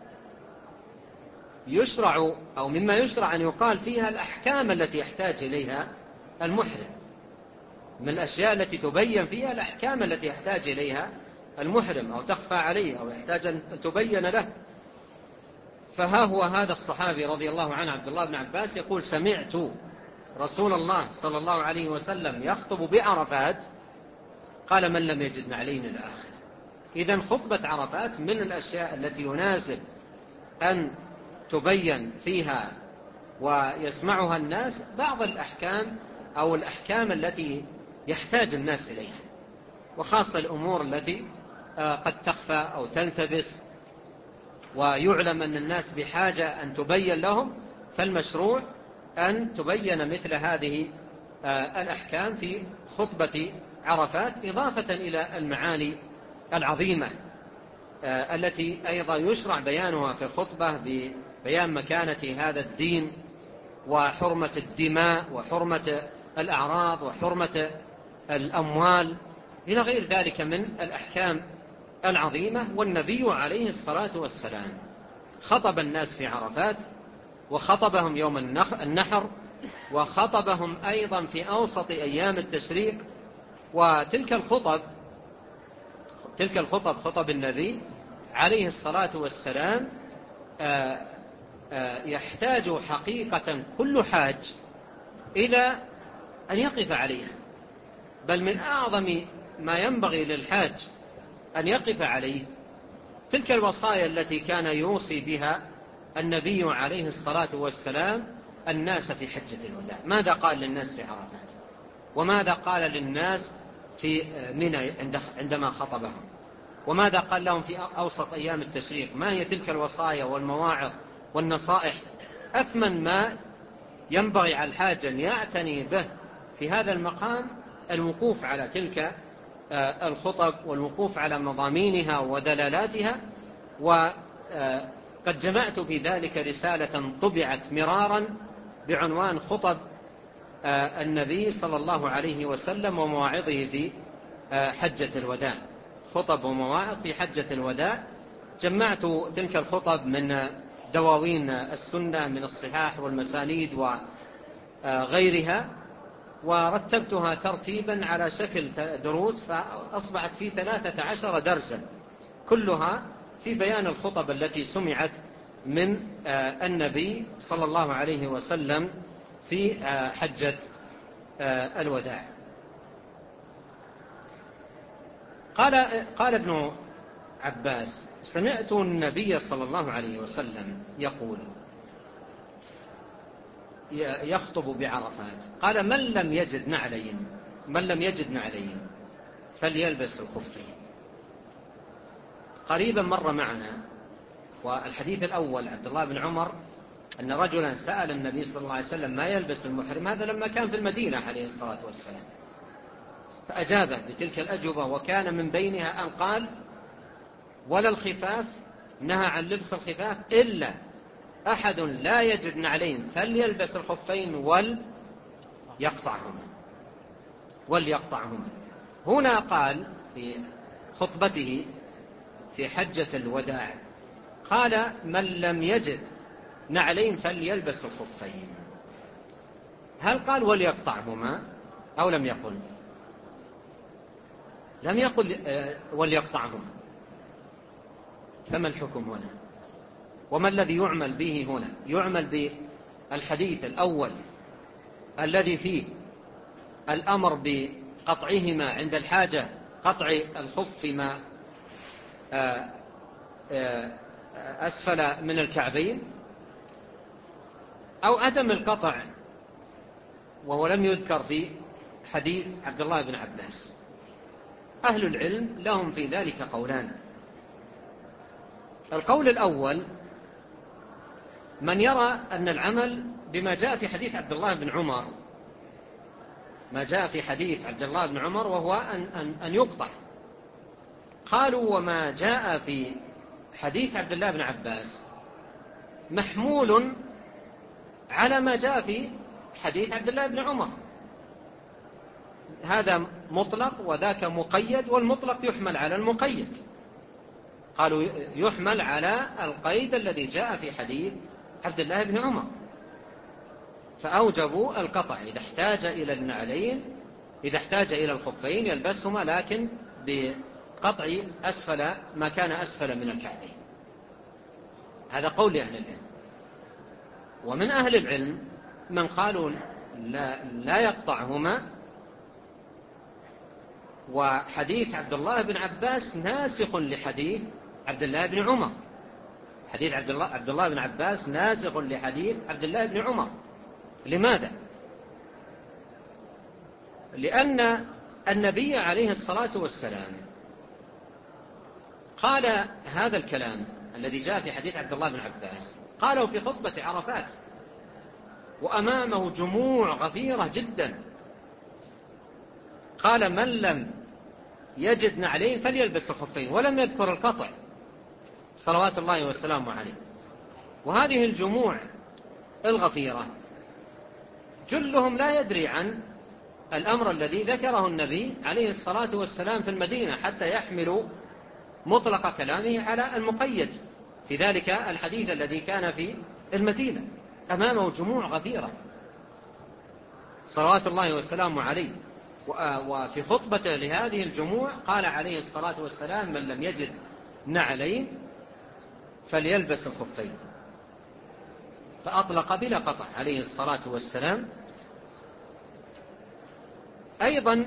يشرع أو مما يشرع أن يقال فيها الأحكام التي يحتاج إليها المحرم، من الأشياء التي تبين فيها الأحكام التي يحتاج إليها المحرم أو تخفى عليه أو يحتاج أن تبين له. فها هو هذا الصحابي رضي الله عنه عبد الله بن عباس يقول سمعت رسول الله صلى الله عليه وسلم يخطب بعرفات، قال من لم يجد نعلين إلى آخره. إذن خطبة عرفات من الأشياء التي يناسب أن تبين فيها ويسمعها الناس بعض الأحكام أو الأحكام التي يحتاج الناس إليها، وخاصة الأمور التي قد تخفى أو تلتبس ويعلم أن الناس بحاجة أن تبين لهم، فالمشروع أن تبين مثل هذه الأحكام في خطبة عرفات، إضافة إلى المعاني العظيمة التي أيضا يشرع بيانها في الخطبة ببيان مكانة هذا الدين وحرمة الدماء وحرمة الأعراض وحرمة الأموال إلى غير ذلك من الأحكام العظيمة. والنبي عليه الصلاة والسلام خطب الناس في عرفات، وخطبهم يوم النحر، وخطبهم أيضا في أوسط أيام التشريق. وتلك الخطب خطب النبي عليه الصلاة والسلام يحتاج حقيقة كل حاج إلى أن يقف عليها، بل من أعظم ما ينبغي للحاج أن يقف عليه تلك الوصايا التي كان يوصي بها النبي عليه الصلاة والسلام الناس في حجة الوداع. ماذا قال للناس في عرفات؟ وماذا قال للناس في منى عندما خطبهم؟ وماذا قال لهم في أوسط أيام التشريق؟ ما هي تلك الوصايا والمواعظ والنصائح؟ أثمن ما ينبغي على الحاج أن يعتني به في هذا المقام الوقوف على تلك الخطب والوقوف على مضامينها ودلالاتها. وقد جمعت في ذلك رسالة طبعت مرارا بعنوان خطب النبي صلى الله عليه وسلم ومواعظه في حجة الوداع. خطب ومواعظ في حجة الوداع. جمعت تلك الخطب من دواوين السنة من الصحاح والمسانيد وغيرها، ورتبتها ترتيبا على شكل دروس، فأصبحت في 13 درسا كلها في بيان الخطب التي سمعت من النبي صلى الله عليه وسلم في حجة الوداع. قال ابن عباس: سمعت النبي صلى الله عليه وسلم يقول يخطب بعرفات، قال: من لم يجد نعلين فليلبس الخفين. قريبا مر معنا، والحديث الأول عبد الله بن عمر أن رجلا سأل النبي صلى الله عليه وسلم ما يلبس المحرم، هذا لما كان في المدينة عليه الصلاة والسلام، فأجابه بتلك الأجوبة، وكان من بينها أن قال: ولا الخفاف، نهى عن لبس الخفاف، إلا أحد لا يجد نعلين فليلبس الخفين وليقطعهما. هنا قال في خطبته في حجة الوداع، قال: من لم يجد نعلين فليلبس الخفين. هل قال وليقطعهما أو لم يقل؟ لم يقل وليقطعهما. فما الحكم هنا؟ وما الذي يعمل به هنا؟ يعمل بالحديث الأول الذي فيه الأمر بقطعهما عند الحاجة، قطع الخف ما أسفل من الكعبين، أو عدم القطع وهو لم يذكر في حديث عبد الله بن عباس. أهل العلم لهم في ذلك قولان. القول الأول من يرى أن العمل بما جاء في حديث عبد الله بن عمر، ما جاء في حديث عبد الله بن عمر وهو أن يقطع. قالوا: وما جاء في حديث عبد الله بن عباس محمول على ما جاء في حديث عبد الله بن عمر، هذا مطلق وذاك مقيد، والمطلق يحمل على المقيد. قالوا: يحمل على القيد الذي جاء في حديث عبد الله بن عمر، فأوجبوا القطع إذا احتاج إلى النعلين، إذا احتاج إلى الخفين يلبسهما، لكن بقطع أسفل ما كان أسفل من الكعبين. هذا قول أهل العلم. ومن أهل العلم من قالوا لا يقطعهما، وحديث عبد الله بن عباس ناسخ لحديث عبد الله بن عمر. حديث عبد الله بن عباس ناسخ لحديث عبد الله بن عمر. لماذا؟ لأن النبي عليه الصلاة والسلام قال هذا الكلام الذي جاء في حديث عبد الله بن عباس، قاله في خطبة عرفات وأمامه جموع غفيرة جدا. قال: من لم يجد نعلين فليلبس الخفين، ولم يذكر القطع صلوات الله وسلامه عليه. وهذه الجموع الغفيرة جلهم لا يدري عن الأمر الذي ذكره النبي عليه الصلاة والسلام في المدينة، حتى يحملوا مطلق كلامه على المقيد في ذلك الحديث الذي كان في المدينة. أمامه جموع غفيرة صلوات الله وسلامه عليه. وفي خطبته لهذه الجموع قال عليه الصلاة والسلام: من لم يجد نعلين فليلبس الخفين. فأطلق بلا قطع عليه الصلاة والسلام. أيضا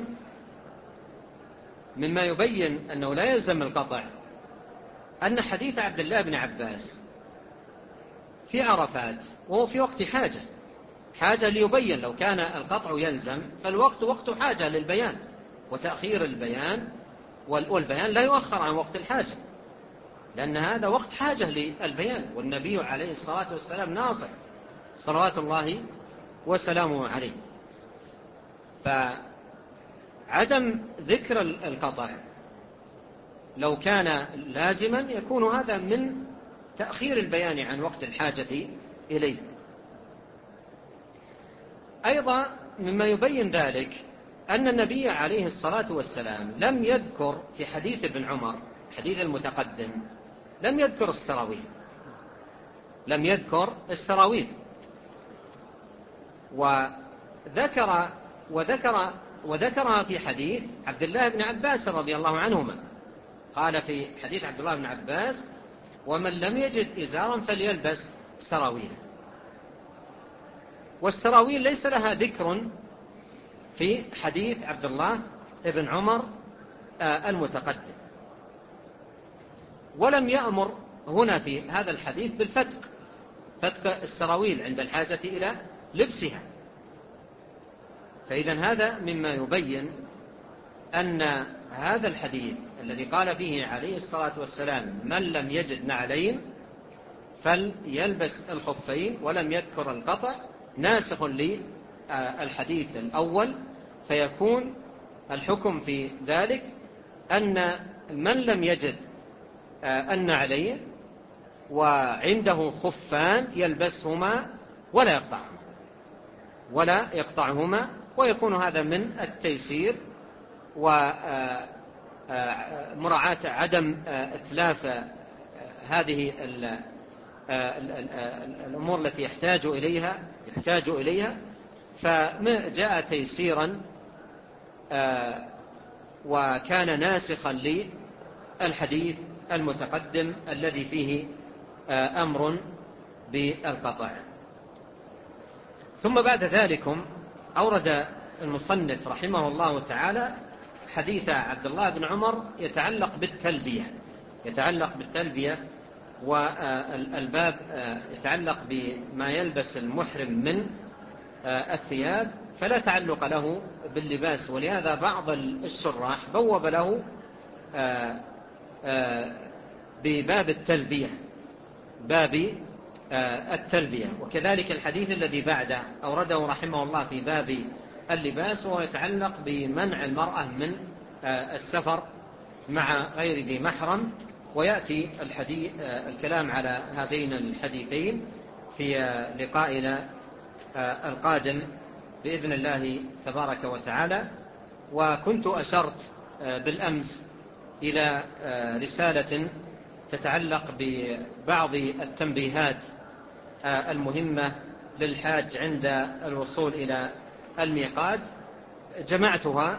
مما يبين أنه لا يلزم القطع أن حديث عبد الله بن عباس في عرفات وهو في وقت حاجة ليبين. لو كان القطع يلزم فالوقت وقت حاجة للبيان، وتأخير البيان والبيان لا يؤخر عن وقت الحاجة، لأن هذا وقت حاجة للبيان، والنبي عليه الصلاة والسلام ناصح صلوات الله وسلامه عليه. فعدم ذكر القطع لو كان لازما يكون هذا من تأخير البيان عن وقت الحاجة إليه. أيضا مما يبين ذلك أن النبي عليه الصلاة والسلام لم يذكر في حديث ابن عمر، حديث المتقدم، لم يذكر السراويل، لم يذكر السراويل، وذكرها في حديث عبد الله بن عباس رضي الله عنهما. قال في حديث عبد الله بن عباس: ومن لم يجد إزارا فليلبس سراويلا. والسراويل ليس لها ذكر في حديث عبد الله بن عمر المتقدم، ولم يأمر هنا في هذا الحديث بالفتق، فتق السراويل عند الحاجة إلى لبسها. فإذا هذا مما يبين أن هذا الحديث الذي قال فيه عليه الصلاة والسلام: من لم يجد نعلين فليلبس الخفين، ولم يذكر القطع، ناسخ للحديث الأول، فيكون الحكم في ذلك أن من لم يجد النعلين وعنده خفان يلبسهما ولا يقطعهما، ويكون هذا من التيسير ومراعاة عدم إتلاف هذه الأمور التي يحتاج إليها، فجاء تيسيرا وكان ناسخا للحديث المتقدم الذي فيه أمر بالقطع. ثم بعد ذلك أورد المصنف رحمه الله تعالى حديث عبد الله بن عمر يتعلق بالتلبية، والباب يتعلق بما يلبس المحرم من الثياب، فلا تعلق له باللباس. ولهذا بعض الشراح بوب له بباب التلبية. وكذلك الحديث الذي بعده أورده رحمه الله في باب اللباس، وهو يتعلق بمنع المرأة من السفر مع غير ذي محرم. ويأتي الكلام على هذين الحديثين في لقائنا القادم بإذن الله تبارك وتعالى. وكنت أشرت بالأمس إلى رسالة تتعلق ببعض التنبيهات المهمة للحاج عند الوصول إلى الميقات، جمعتها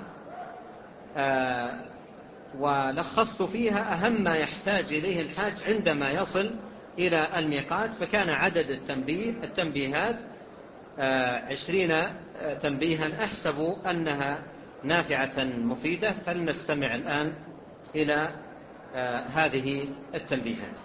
ولخصت فيها أهم ما يحتاج إليه الحاج عندما يصل إلى الميقات، فكان عدد التنبيهات 20 تنبيها، أحسب أنها نافعة مفيدة. فلنستمع الآن إلى هذه التنبيهات.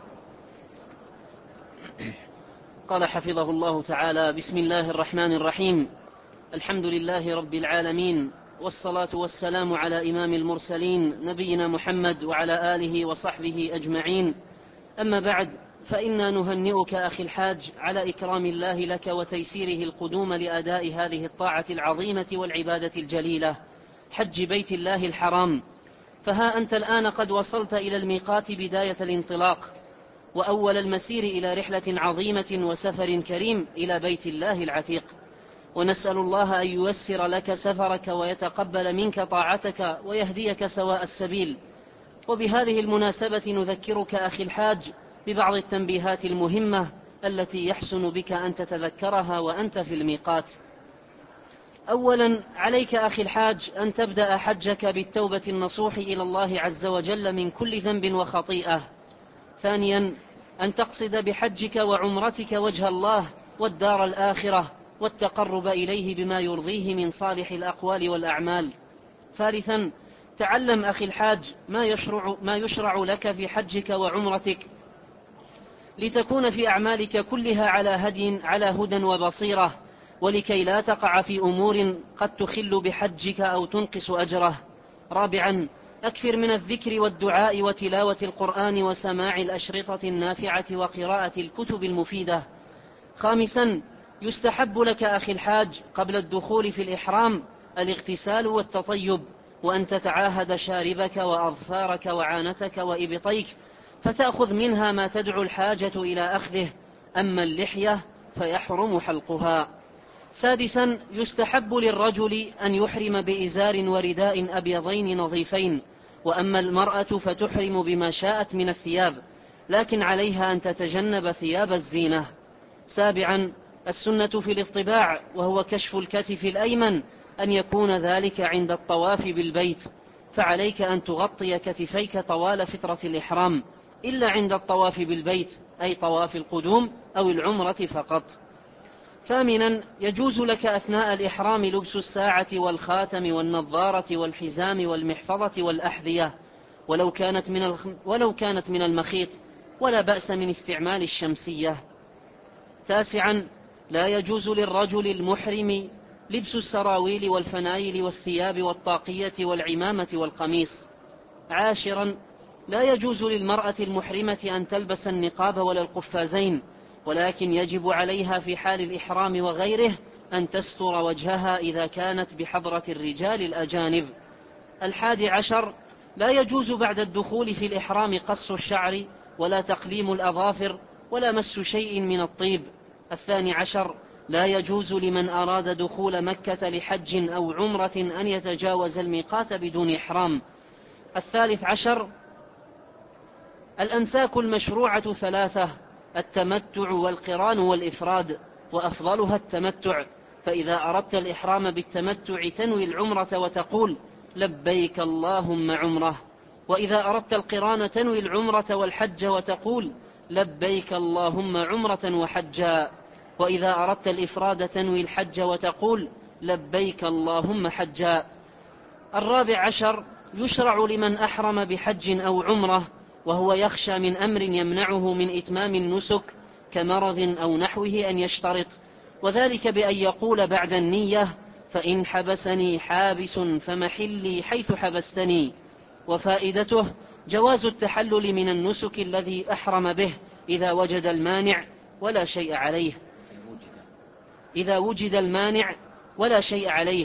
قال حفظه الله تعالى: بسم الله الرحمن الرحيم، الحمد لله رب العالمين، والصلاة والسلام على إمام المرسلين نبينا محمد وعلى آله وصحبه أجمعين. أما بعد، فإنا نهنئك أخي الحاج على إكرام الله لك وتيسيره القدوم لأداء هذه الطاعة العظيمة والعبادة الجليلة، حج بيت الله الحرام. فها أنت الآن قد وصلت إلى الميقات بداية الانطلاق، وأول المسير إلى رحلة عظيمة وسفر كريم إلى بيت الله العتيق. ونسأل الله أن ييسر لك سفرك ويتقبل منك طاعتك ويهديك سواء السبيل. وبهذه المناسبة نذكرك أخي الحاج ببعض التنبيهات المهمة التي يحسن بك أن تتذكرها وأنت في الميقات. أولا، عليك أخي الحاج أن تبدأ حجك بالتوبة النصوح إلى الله عز وجل من كل ذنب وخطيئة. ثانيا، أن تقصد بحجك وعمرتك وجه الله والدار الآخرة والتقرب إليه بما يرضيه من صالح الأقوال والأعمال. ثالثا، تعلم أخي الحاج ما يشرع لك في حجك وعمرتك، لتكون في أعمالك كلها على هدى وبصيرة، ولكي لا تقع في أمور قد تخل بحجك أو تنقص أجره. رابعا، أكثر من الذكر والدعاء وتلاوة القرآن وسماع الأشرطة النافعة وقراءة الكتب المفيدة. 5. يستحب لك أخي الحاج قبل الدخول في الإحرام الاغتسال والتطيب، وأن تتعاهد شاربك وأظفارك وعانتك وإبطيك، فتأخذ منها ما تدعو الحاجة إلى أخذه. أما اللحية فيحرم حلقها. 6. يستحب للرجل أن يحرم بإزار ورداء أبيضين نظيفين، وأما المرأة فتحرم بما شاءت من الثياب، لكن عليها أن تتجنب ثياب الزينة. 7. السنة في الاطباع، وهو كشف الكتف الأيمن، أن يكون ذلك عند الطواف بالبيت، فعليك أن تغطي كتفيك طوال فترة الإحرام، إلا عند الطواف بالبيت، أي طواف القدوم أو العمرة فقط. 8. يجوز لك أثناء الإحرام لبس الساعة والخاتم والنظارة والحزام والمحفظة والأحذية، ولو كانت من المخيط، ولا بأس من استعمال الشمسية. 9. لا يجوز للرجل المحرم لبس السراويل والفنايل والثياب والطاقية والعمامة والقميص. 10. لا يجوز للمرأة المحرمة أن تلبس النقاب ولا القفازين، ولكن يجب عليها في حال الإحرام وغيره أن تستر وجهها إذا كانت بحضرة الرجال الأجانب. 11. لا يجوز بعد الدخول في الإحرام قص الشعر ولا تقليم الأظافر ولا مس شيء من الطيب. 12. لا يجوز لمن أراد دخول مكة لحج أو عمرة أن يتجاوز الميقات بدون إحرام. 13. الأنساك المشروعة 3: التمتع والقران والإفراد، وأفضلها التمتع، فإذا أردت الإحرام بالتمتع تنوي العمرة وتقول لبيك اللهم عمره، وإذا أردت القران تنوي العمرة والحج وتقول لبيك اللهم عمرة وحجا، وإذا أردت الإفراد تنوي الحج وتقول لبيك اللهم حجا. 14. يشرع لمن أحرم بحج أو عمرة وهو يخشى من أمر يمنعه من إتمام النسك كمرض أو نحوه أن يشترط، وذلك بأن يقول بعد النية: فإن حبسني حابس فمحلي حيث حبستني. وفائدته جواز التحلل من النسك الذي أحرم به إذا وجد المانع ولا شيء عليه. ولا شيء عليه.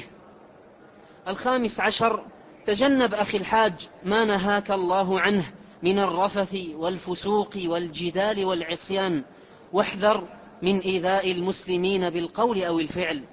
15. تجنب أخي الحاج ما نهاك الله عنه من الرفث والفسوق والجدال والعصيان، واحذر من إيذاء المسلمين بالقول أو الفعل.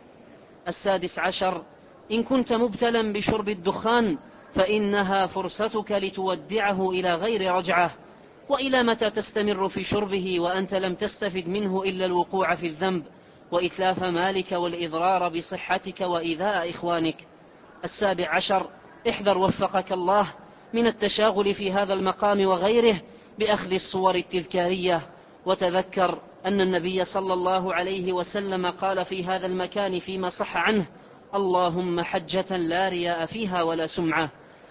16. إن كنت مبتلا بشرب الدخان فإنها فرصتك لتودعه إلى غير رجعة، وإلى متى تستمر في شربه وأنت لم تستفد منه إلا الوقوع في الذنب وإتلاف مالك والإضرار بصحتك وإيذاء إخوانك. 17. احذر وفقك الله من التشاغل في هذا المقام وغيره بأخذ الصور التذكارية، وتذكر أن النبي صلى الله عليه وسلم قال في هذا المكان فيما صح عنه: اللهم حجة لا رياء فيها ولا سمعة.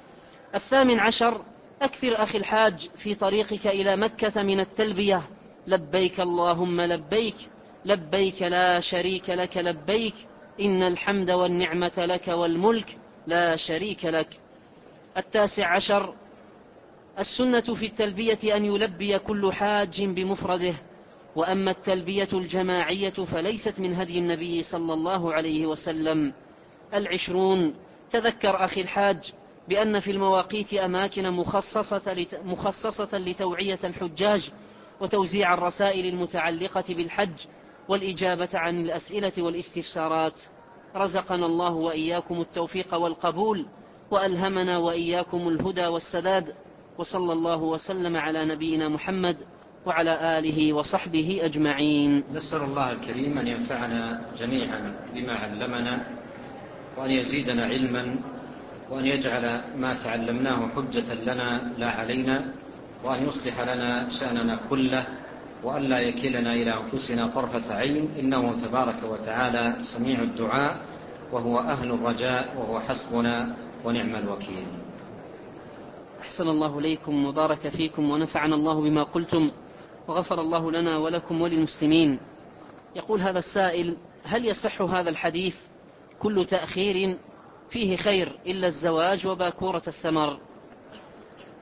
18. أكثر أخي الحاج في طريقك إلى مكة من التلبية: لبيك اللهم لبيك، لبيك لا شريك لك لبيك، إن الحمد والنعمة لك والملك لا شريك لك. 19. السنة في التلبية أن يلبي كل حاج بمفرده، وأما التلبية الجماعية فليست من هدي النبي صلى الله عليه وسلم. 20. تذكر أخي الحاج بأن في المواقيت أماكن مخصصة لتوعية الحجاج وتوزيع الرسائل المتعلقة بالحج والإجابة عن الأسئلة والاستفسارات. رزقنا الله وإياكم التوفيق والقبول، وألهمنا وإياكم الهدى والسداد، وصلى الله وسلم على نبينا محمد وعلى آله وصحبه أجمعين. نسأل الله الكريم أن ينفعنا جميعا بما علمنا، وأن يزيدنا علما، وأن يجعل ما تعلمناه حجة لنا لا علينا، وأن يصلح لنا شأننا كله، وأن لا يكلنا إلى أنفسنا طرفة عين، إنه تبارك وتعالى سميع الدعاء وهو أهل الرجاء وهو حسبنا ونعم الوكيل. أحسن الله إليكم وبارك فيكم ونفعنا الله بما قلتم، وغفر الله لنا ولكم وللمسلمين. يقول هذا السائل: هل يصح هذا الحديث: كل تأخير فيه خير إلا الزواج وباكورة الثمر؟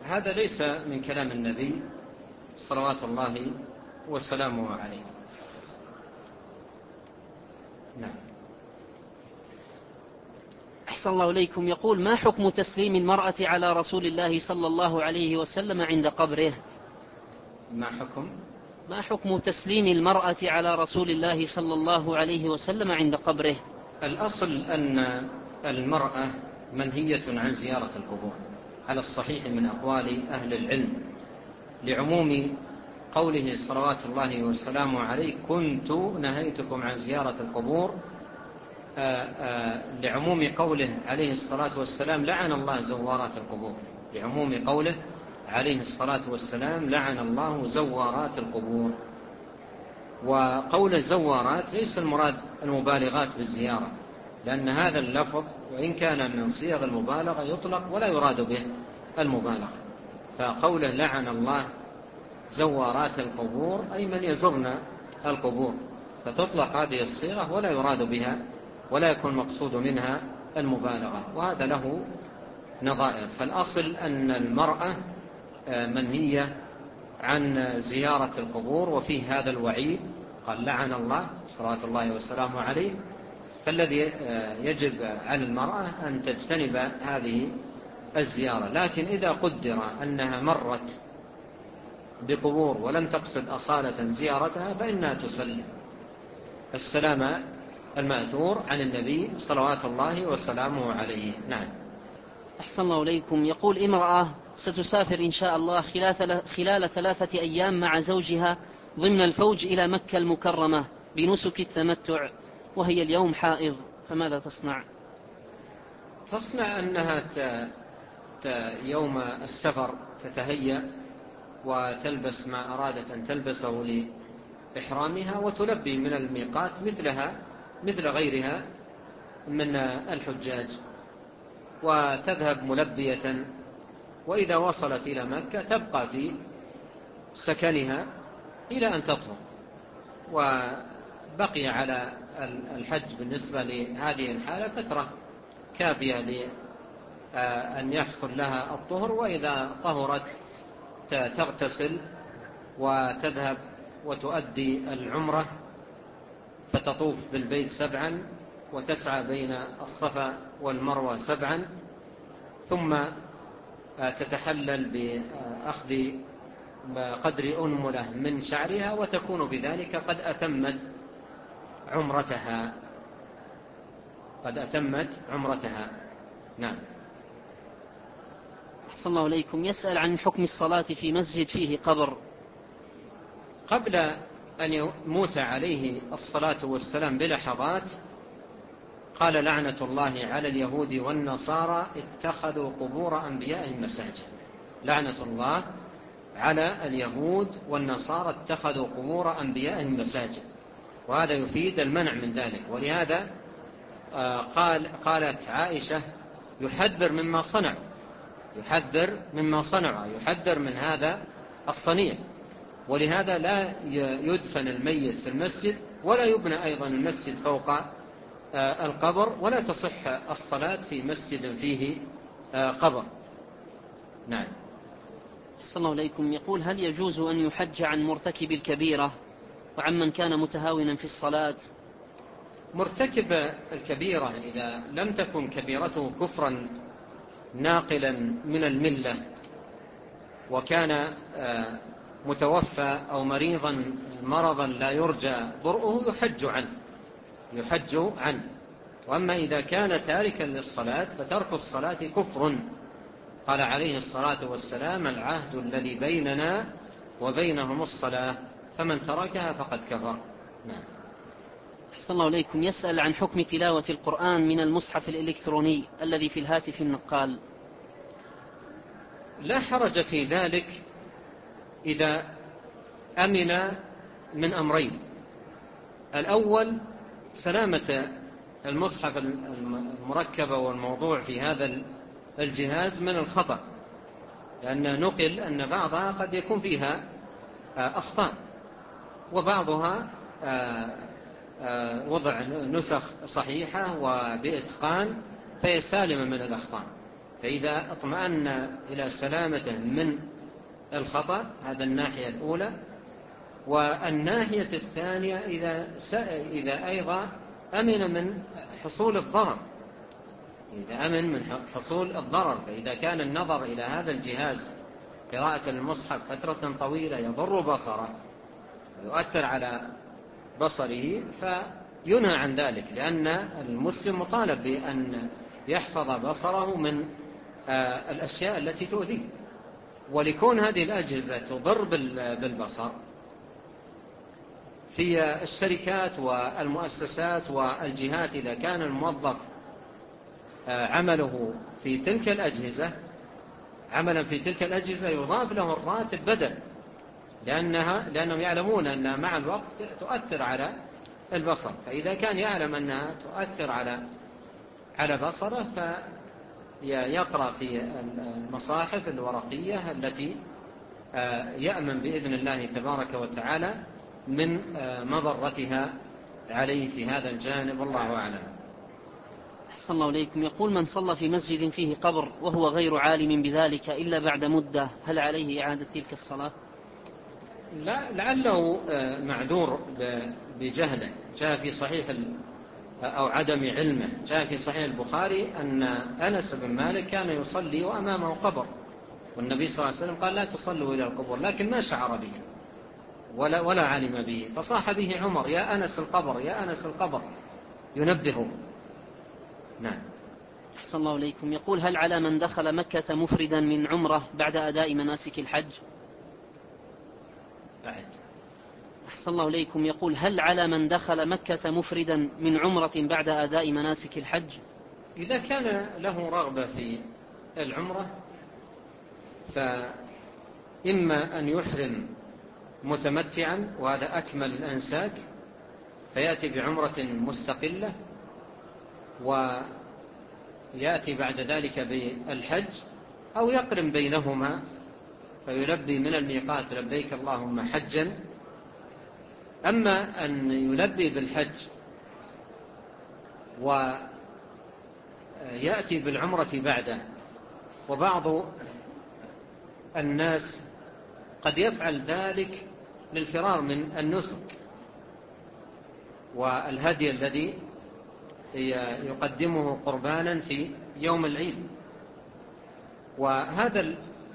هذا ليس من كلام النبي صلوات الله وسلامه عليه. نعم. أحسن الله إليكم. يقول: ما حكم تسليم المرأة على رسول الله صلى الله عليه وسلم عند قبره؟ ما حكم تسليم المرأة على رسول الله صلى الله عليه وسلم عند قبره؟ الأصل أن المرأة منهية عن زيارة القبور على الصحيح من أقوال أهل العلم، لعموم قوله صلوات الله وسلامه عليه: كنت نهيتكم عن زيارة القبور، لعموم قوله عليه الصلاة والسلام: لعن الله زوارات القبور، لعموم قوله عليه الصلاة والسلام: لعن الله زوارات القبور. وقول الزوارات ليس المراد المبالغات بالزيارة، لأن هذا اللفظ وإن كان من صيغ المبالغة يطلق ولا يراد به المبالغة. فقوله لعن الله زوارات القبور أي من يزرن القبور، فتطلق هذه الصيغة ولا يراد بها ولا يكون مقصود منها المبالغة، وهذا له نظائر. فالأصل أن المرأة منهية عن زيارة القبور، وفيه هذا الوعيد، قال لعن الله صلوات الله وسلامه عليه. فالذي يجب على المرأة أن تجتنب هذه الزيارة. لكن إذا قدر أنها مرت بقبور ولم تقصد أصالة زيارتها فإنها تسلم السلام المأثور عن النبي صلوات الله وسلامه عليه. نعم. أحسن الله إليكم. يقول: امرأة ستسافر إن شاء الله خلال 3 أيام مع زوجها ضمن الفوج إلى مكة المكرمة بنسك التمتع، وهي اليوم حائض، فماذا تصنع؟ تصنع أنها يوم السفر تتهيأ وتلبس ما أرادت أن تلبسه لإحرامها، وتلبي من الميقات مثل غيرها من الحجاج، وتذهب ملبية. وإذا وصلت إلى مكة تبقى في سكنها إلى أن تطهر. وبقي على الحج بالنسبة لهذه الحالة فترة كافية لأن يحصل لها الطهر، وإذا طهرت تغتسل وتذهب وتؤدي العمرة، فتطوف بالبيت 7 وتسعى بين الصفا والمروة 7، ثم تتحلل بأخذ قدر أنملة من شعرها، وتكون بذلك قد أتمت عمرتها. نعم. أحسن الله إليكم. يسأل عن حكم الصلاة في مسجد فيه قبر. قبل أن يموت عليه الصلاة والسلام بلحظات قال: لعنة الله على اليهود والنصارى اتخذوا قبور أنبيائهم مساجد. لعنة الله على اليهود والنصارى اتخذوا قبور أنبيائهم مساجد. وهذا يفيد المنع من ذلك. ولهذا قالت عائشة: يحذر مما صنعوا، يحذر من هذا الصنيع. ولهذا لا يدفن الميت في المسجد، ولا يبنى أيضا المسجد فوق القبر، ولا تصح الصلاة في مسجد فيه قبر. نعم. أحسن الله إليكم. يقول: هل يجوز أن يحج عن مرتكب الكبيرة وعمن كان متهاونا في الصلاة؟ مرتكب الكبيرة إذا لم تكن كبيرته كفرا ناقلا من الملة، وكان متوفى أو مرضا لا يرجى برؤه، يحج عنه. وأما إذا كان تاركا للصلاة فترك الصلاة كفر. قال عليه الصلاة والسلام: العهد الذي بيننا وبينهم الصلاة، فمن تركها فقد كفر. نعم. أحسن الله إليكم. يسأل عن حكم تلاوة القرآن من المصحف الإلكتروني الذي في الهاتف النقال. لا حرج في ذلك إذا أمن من أمرين: الأول سلامة المصحف المركب والموضوع في هذا الجهاز من الخطأ، لأن نقل أن بعضها قد يكون فيها أخطاء، وبعضها وضع نسخ صحيحة وبإتقان فهي سالمة من الأخطاء. فإذا اطمأن إلى سلامته من الخطأ، هذا الناحية الأولى. والناحية الثانية إذا أيضا أمن من حصول الضرر، إذا أمن من حصول الضرر، فإذا كان النظر إلى هذا الجهاز قراءة المصحف فترة طويلة يضر بصره ويؤثر على بصره فينهى عن ذلك، لأن المسلم مطالب بأن يحفظ بصره من الأشياء التي تؤذيه. ولكون هذه الأجهزة تضر بالبصر في الشركات والمؤسسات والجهات، إذا كان الموظف عمله في تلك الأجهزة عملا في تلك الأجهزة يضاف له الراتب بدل، لأنهم يعلمون أنها مع الوقت تؤثر على البصر. فإذا كان يعلم أنها تؤثر على بصره فيقرأ في المصاحف الورقية التي يأمن بإذن الله تبارك وتعالى من مضرتها عليه في هذا الجانب، والله أعلم. أحسن الله إليكم. يقول: من صلى في مسجد فيه قبر وهو غير عالم بذلك إلا بعد مدة، هل عليه إعادة تلك الصلاة؟ لا، لعله معذور بجهله. جاء في صحيح أو عدم علمه، جاء في صحيح البخاري أن أنس بن مالك كان يصلي وأمامه قبر، والنبي صلى الله عليه وسلم قال: لا تصلوا إلى القبور، لكن ما شعر به ولا علم به، فصاح به عمر: يا أنس القبر، يا أنس القبر، ينبهه. نعم. أحسن الله إليكم. يقول: هل على من دخل مكة مفردا من عمره بعد أداء مناسك الحج؟ أحسن الله إليكم. يقول: هل على من دخل مكة مفردا من عمرة بعد أداء مناسك الحج؟ إذا كان له رغبة في العمرة فإما أن يحرم متمتعا، وهذا أكمل الأنساك، فيأتي بعمرة مستقلة ويأتي بعد ذلك بالحج، أو يقرن بينهما فيلبي من الميقات: لبيك اللهم حجا. أما أن يلبي بالحج ويأتي بالعمرة بعده، وبعض الناس قد يفعل ذلك للفرار من النسك والهدي الذي يقدمه قربانا في يوم العيد، وهذا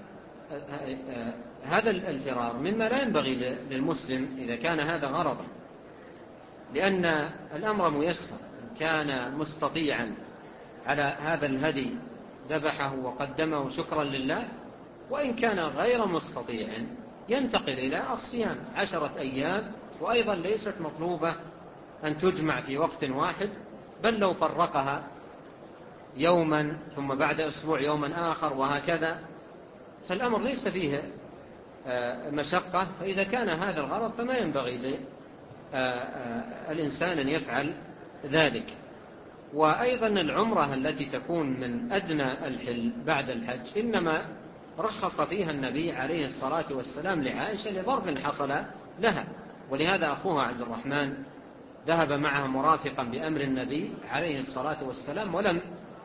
الفرار مما لا ينبغي للمسلم إذا كان هذا غرضه، لأن الأمر ميسر. إن كان مستطيعا على هذا الهدي ذبحه وقدمه شكرا لله، وإن كان غير مستطيع ينتقل إلى الصيام 10 أيام، وأيضا ليست مطلوبة أن تجمع في وقت واحد، بل لو فرقها يوما ثم بعد أسبوع يوما آخر وهكذا، فالأمر ليس فيه مشقة. فإذا كان هذا الغرض فما ينبغي للإنسان أن يفعل ذلك. وأيضا العمرة التي تكون من أدنى الحل بعد الحج إنما رخص فيها النبي عليه الصلاة والسلام لعائشة لضرب حصل لها، ولهذا أخوها عبد الرحمن ذهب معها مرافقا بأمر النبي عليه الصلاة والسلام ولم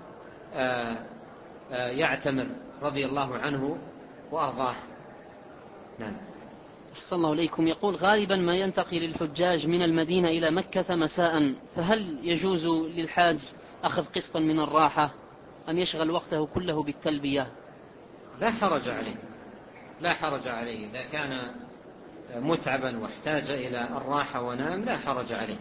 يعتمر رضي الله عنه وأرضاه. نعم. أحسن الله إليكم. يقول: غالبا ما ينتقل الحجاج من المدينة إلى مكة مساء، فهل يجوز للحاج أخذ قسطا من الراحة أم يشغل وقته كله بالتلبية؟ لا حرج عليه، لا حرج عليه. إذا كان متعبا واحتاج إلى الراحة ونام لا حرج عليه.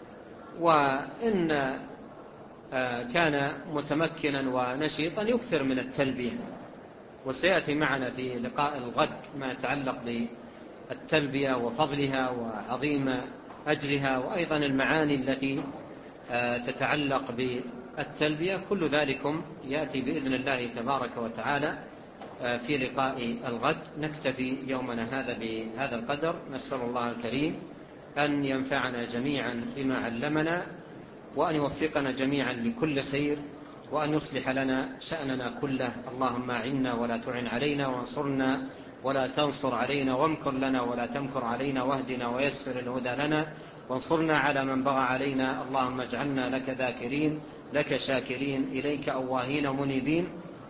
وإن كان متمكنا ونشيطا يكثر من التلبية، وسيأتي معنا في لقاء الغد ما يتعلق بالتلبية وفضلها وعظيم أجرها، وأيضا المعاني التي تتعلق بالتلبية. كل ذلكم يأتي بإذن الله تبارك وتعالى في لقاء الغد. نكتفي يومنا هذا بهذا القدر، نسأل الله الكريم أن ينفعنا جميعا بما علمنا، وأن يوفقنا جميعا لكل خير، وأن يصلح لنا شأننا كله. اللهم أعنا ولا تعن علينا، وانصرنا ولا تنصر علينا، وامكر لنا ولا تمكر علينا، واهدنا ويسر الهدى لنا، وانصرنا على من بغى علينا. اللهم اجعلنا لك ذاكرين، لك شاكرين، إليك أواهين منيبين،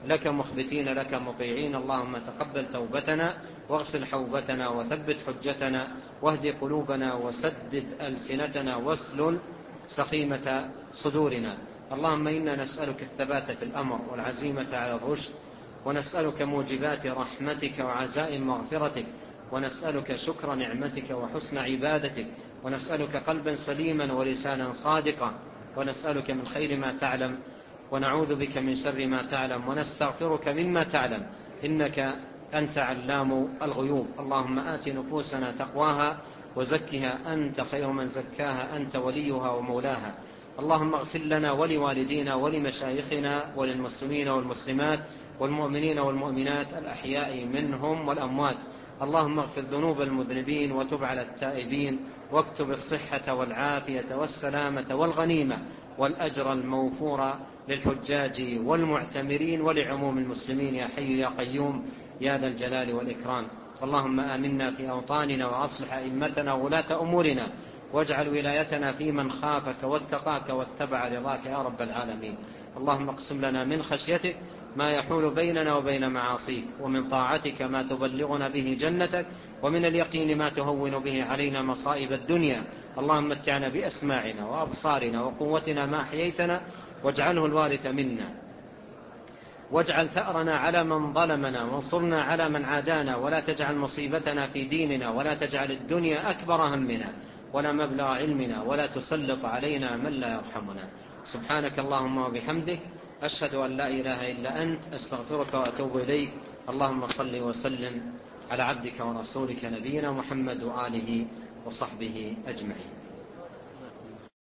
لك مخبتين لك مطيعين. اللهم تقبل توبتنا واغسل حوبتنا وثبت حجتنا واهد قلوبنا وسدد ألسنتنا واسلل سخيمة صدورنا. اللهم إنا نسألك الثبات في الأمر والعزيمة على الرشد، ونسألك موجبات رحمتك وعزائم مغفرتك، ونسألك شكر نعمتك وحسن عبادتك، ونسألك قلبا سليما ولسانا صادقا، ونسألك من خير ما تعلم ونعوذ بك من شر ما تعلم، ونستغفرك مما تعلم، إنك أنت علام الغيوب. اللهم آت نفوسنا تقواها وزكها أنت خير من زكاها، أنت وليها ومولاها. اللهم اغفر لنا ولوالدينا ولمشايخنا وللمسلمين والمسلمات والمؤمنين والمؤمنات الأحياء منهم والأموات. اللهم اغفر ذنوب المذنبين وتب على التائبين، واكتب الصحة والعافية والسلامة والغنيمة والأجر الموفور للحجاج والمعتمرين ولعموم المسلمين يا حي يا قيوم يا ذا الجلال والإكرام. اللهم آمنا في أوطاننا وأصلح أئمتنا وولاة أمورنا، واجعل ولايتنا في من خافك واتقاك واتبع رضاك يا رب العالمين. اللهم اقسم لنا من خشيتك ما يحول بيننا وبين معاصيك، ومن طاعتك ما تبلغنا به جنتك، ومن اليقين ما تهون به علينا مصائب الدنيا. اللهم متعنا بأسماعنا وأبصارنا وقوتنا ما أحييتنا، واجعله الوارث منا، واجعل ثأرنا على من ظلمنا، وانصرنا على من عادانا، ولا تجعل مصيبتنا في ديننا، ولا تجعل الدنيا أكبر همنا ولا مبلغ علمنا، ولا تسلط علينا من لا يرحمنا. سبحانك اللهم وبحمدك، أشهد أن لا إله إلا أنت، أستغفرك وأتوب إليك. اللهم صل وسلم على عبدك ورسولك نبينا محمد وآله وصحبه أجمعين.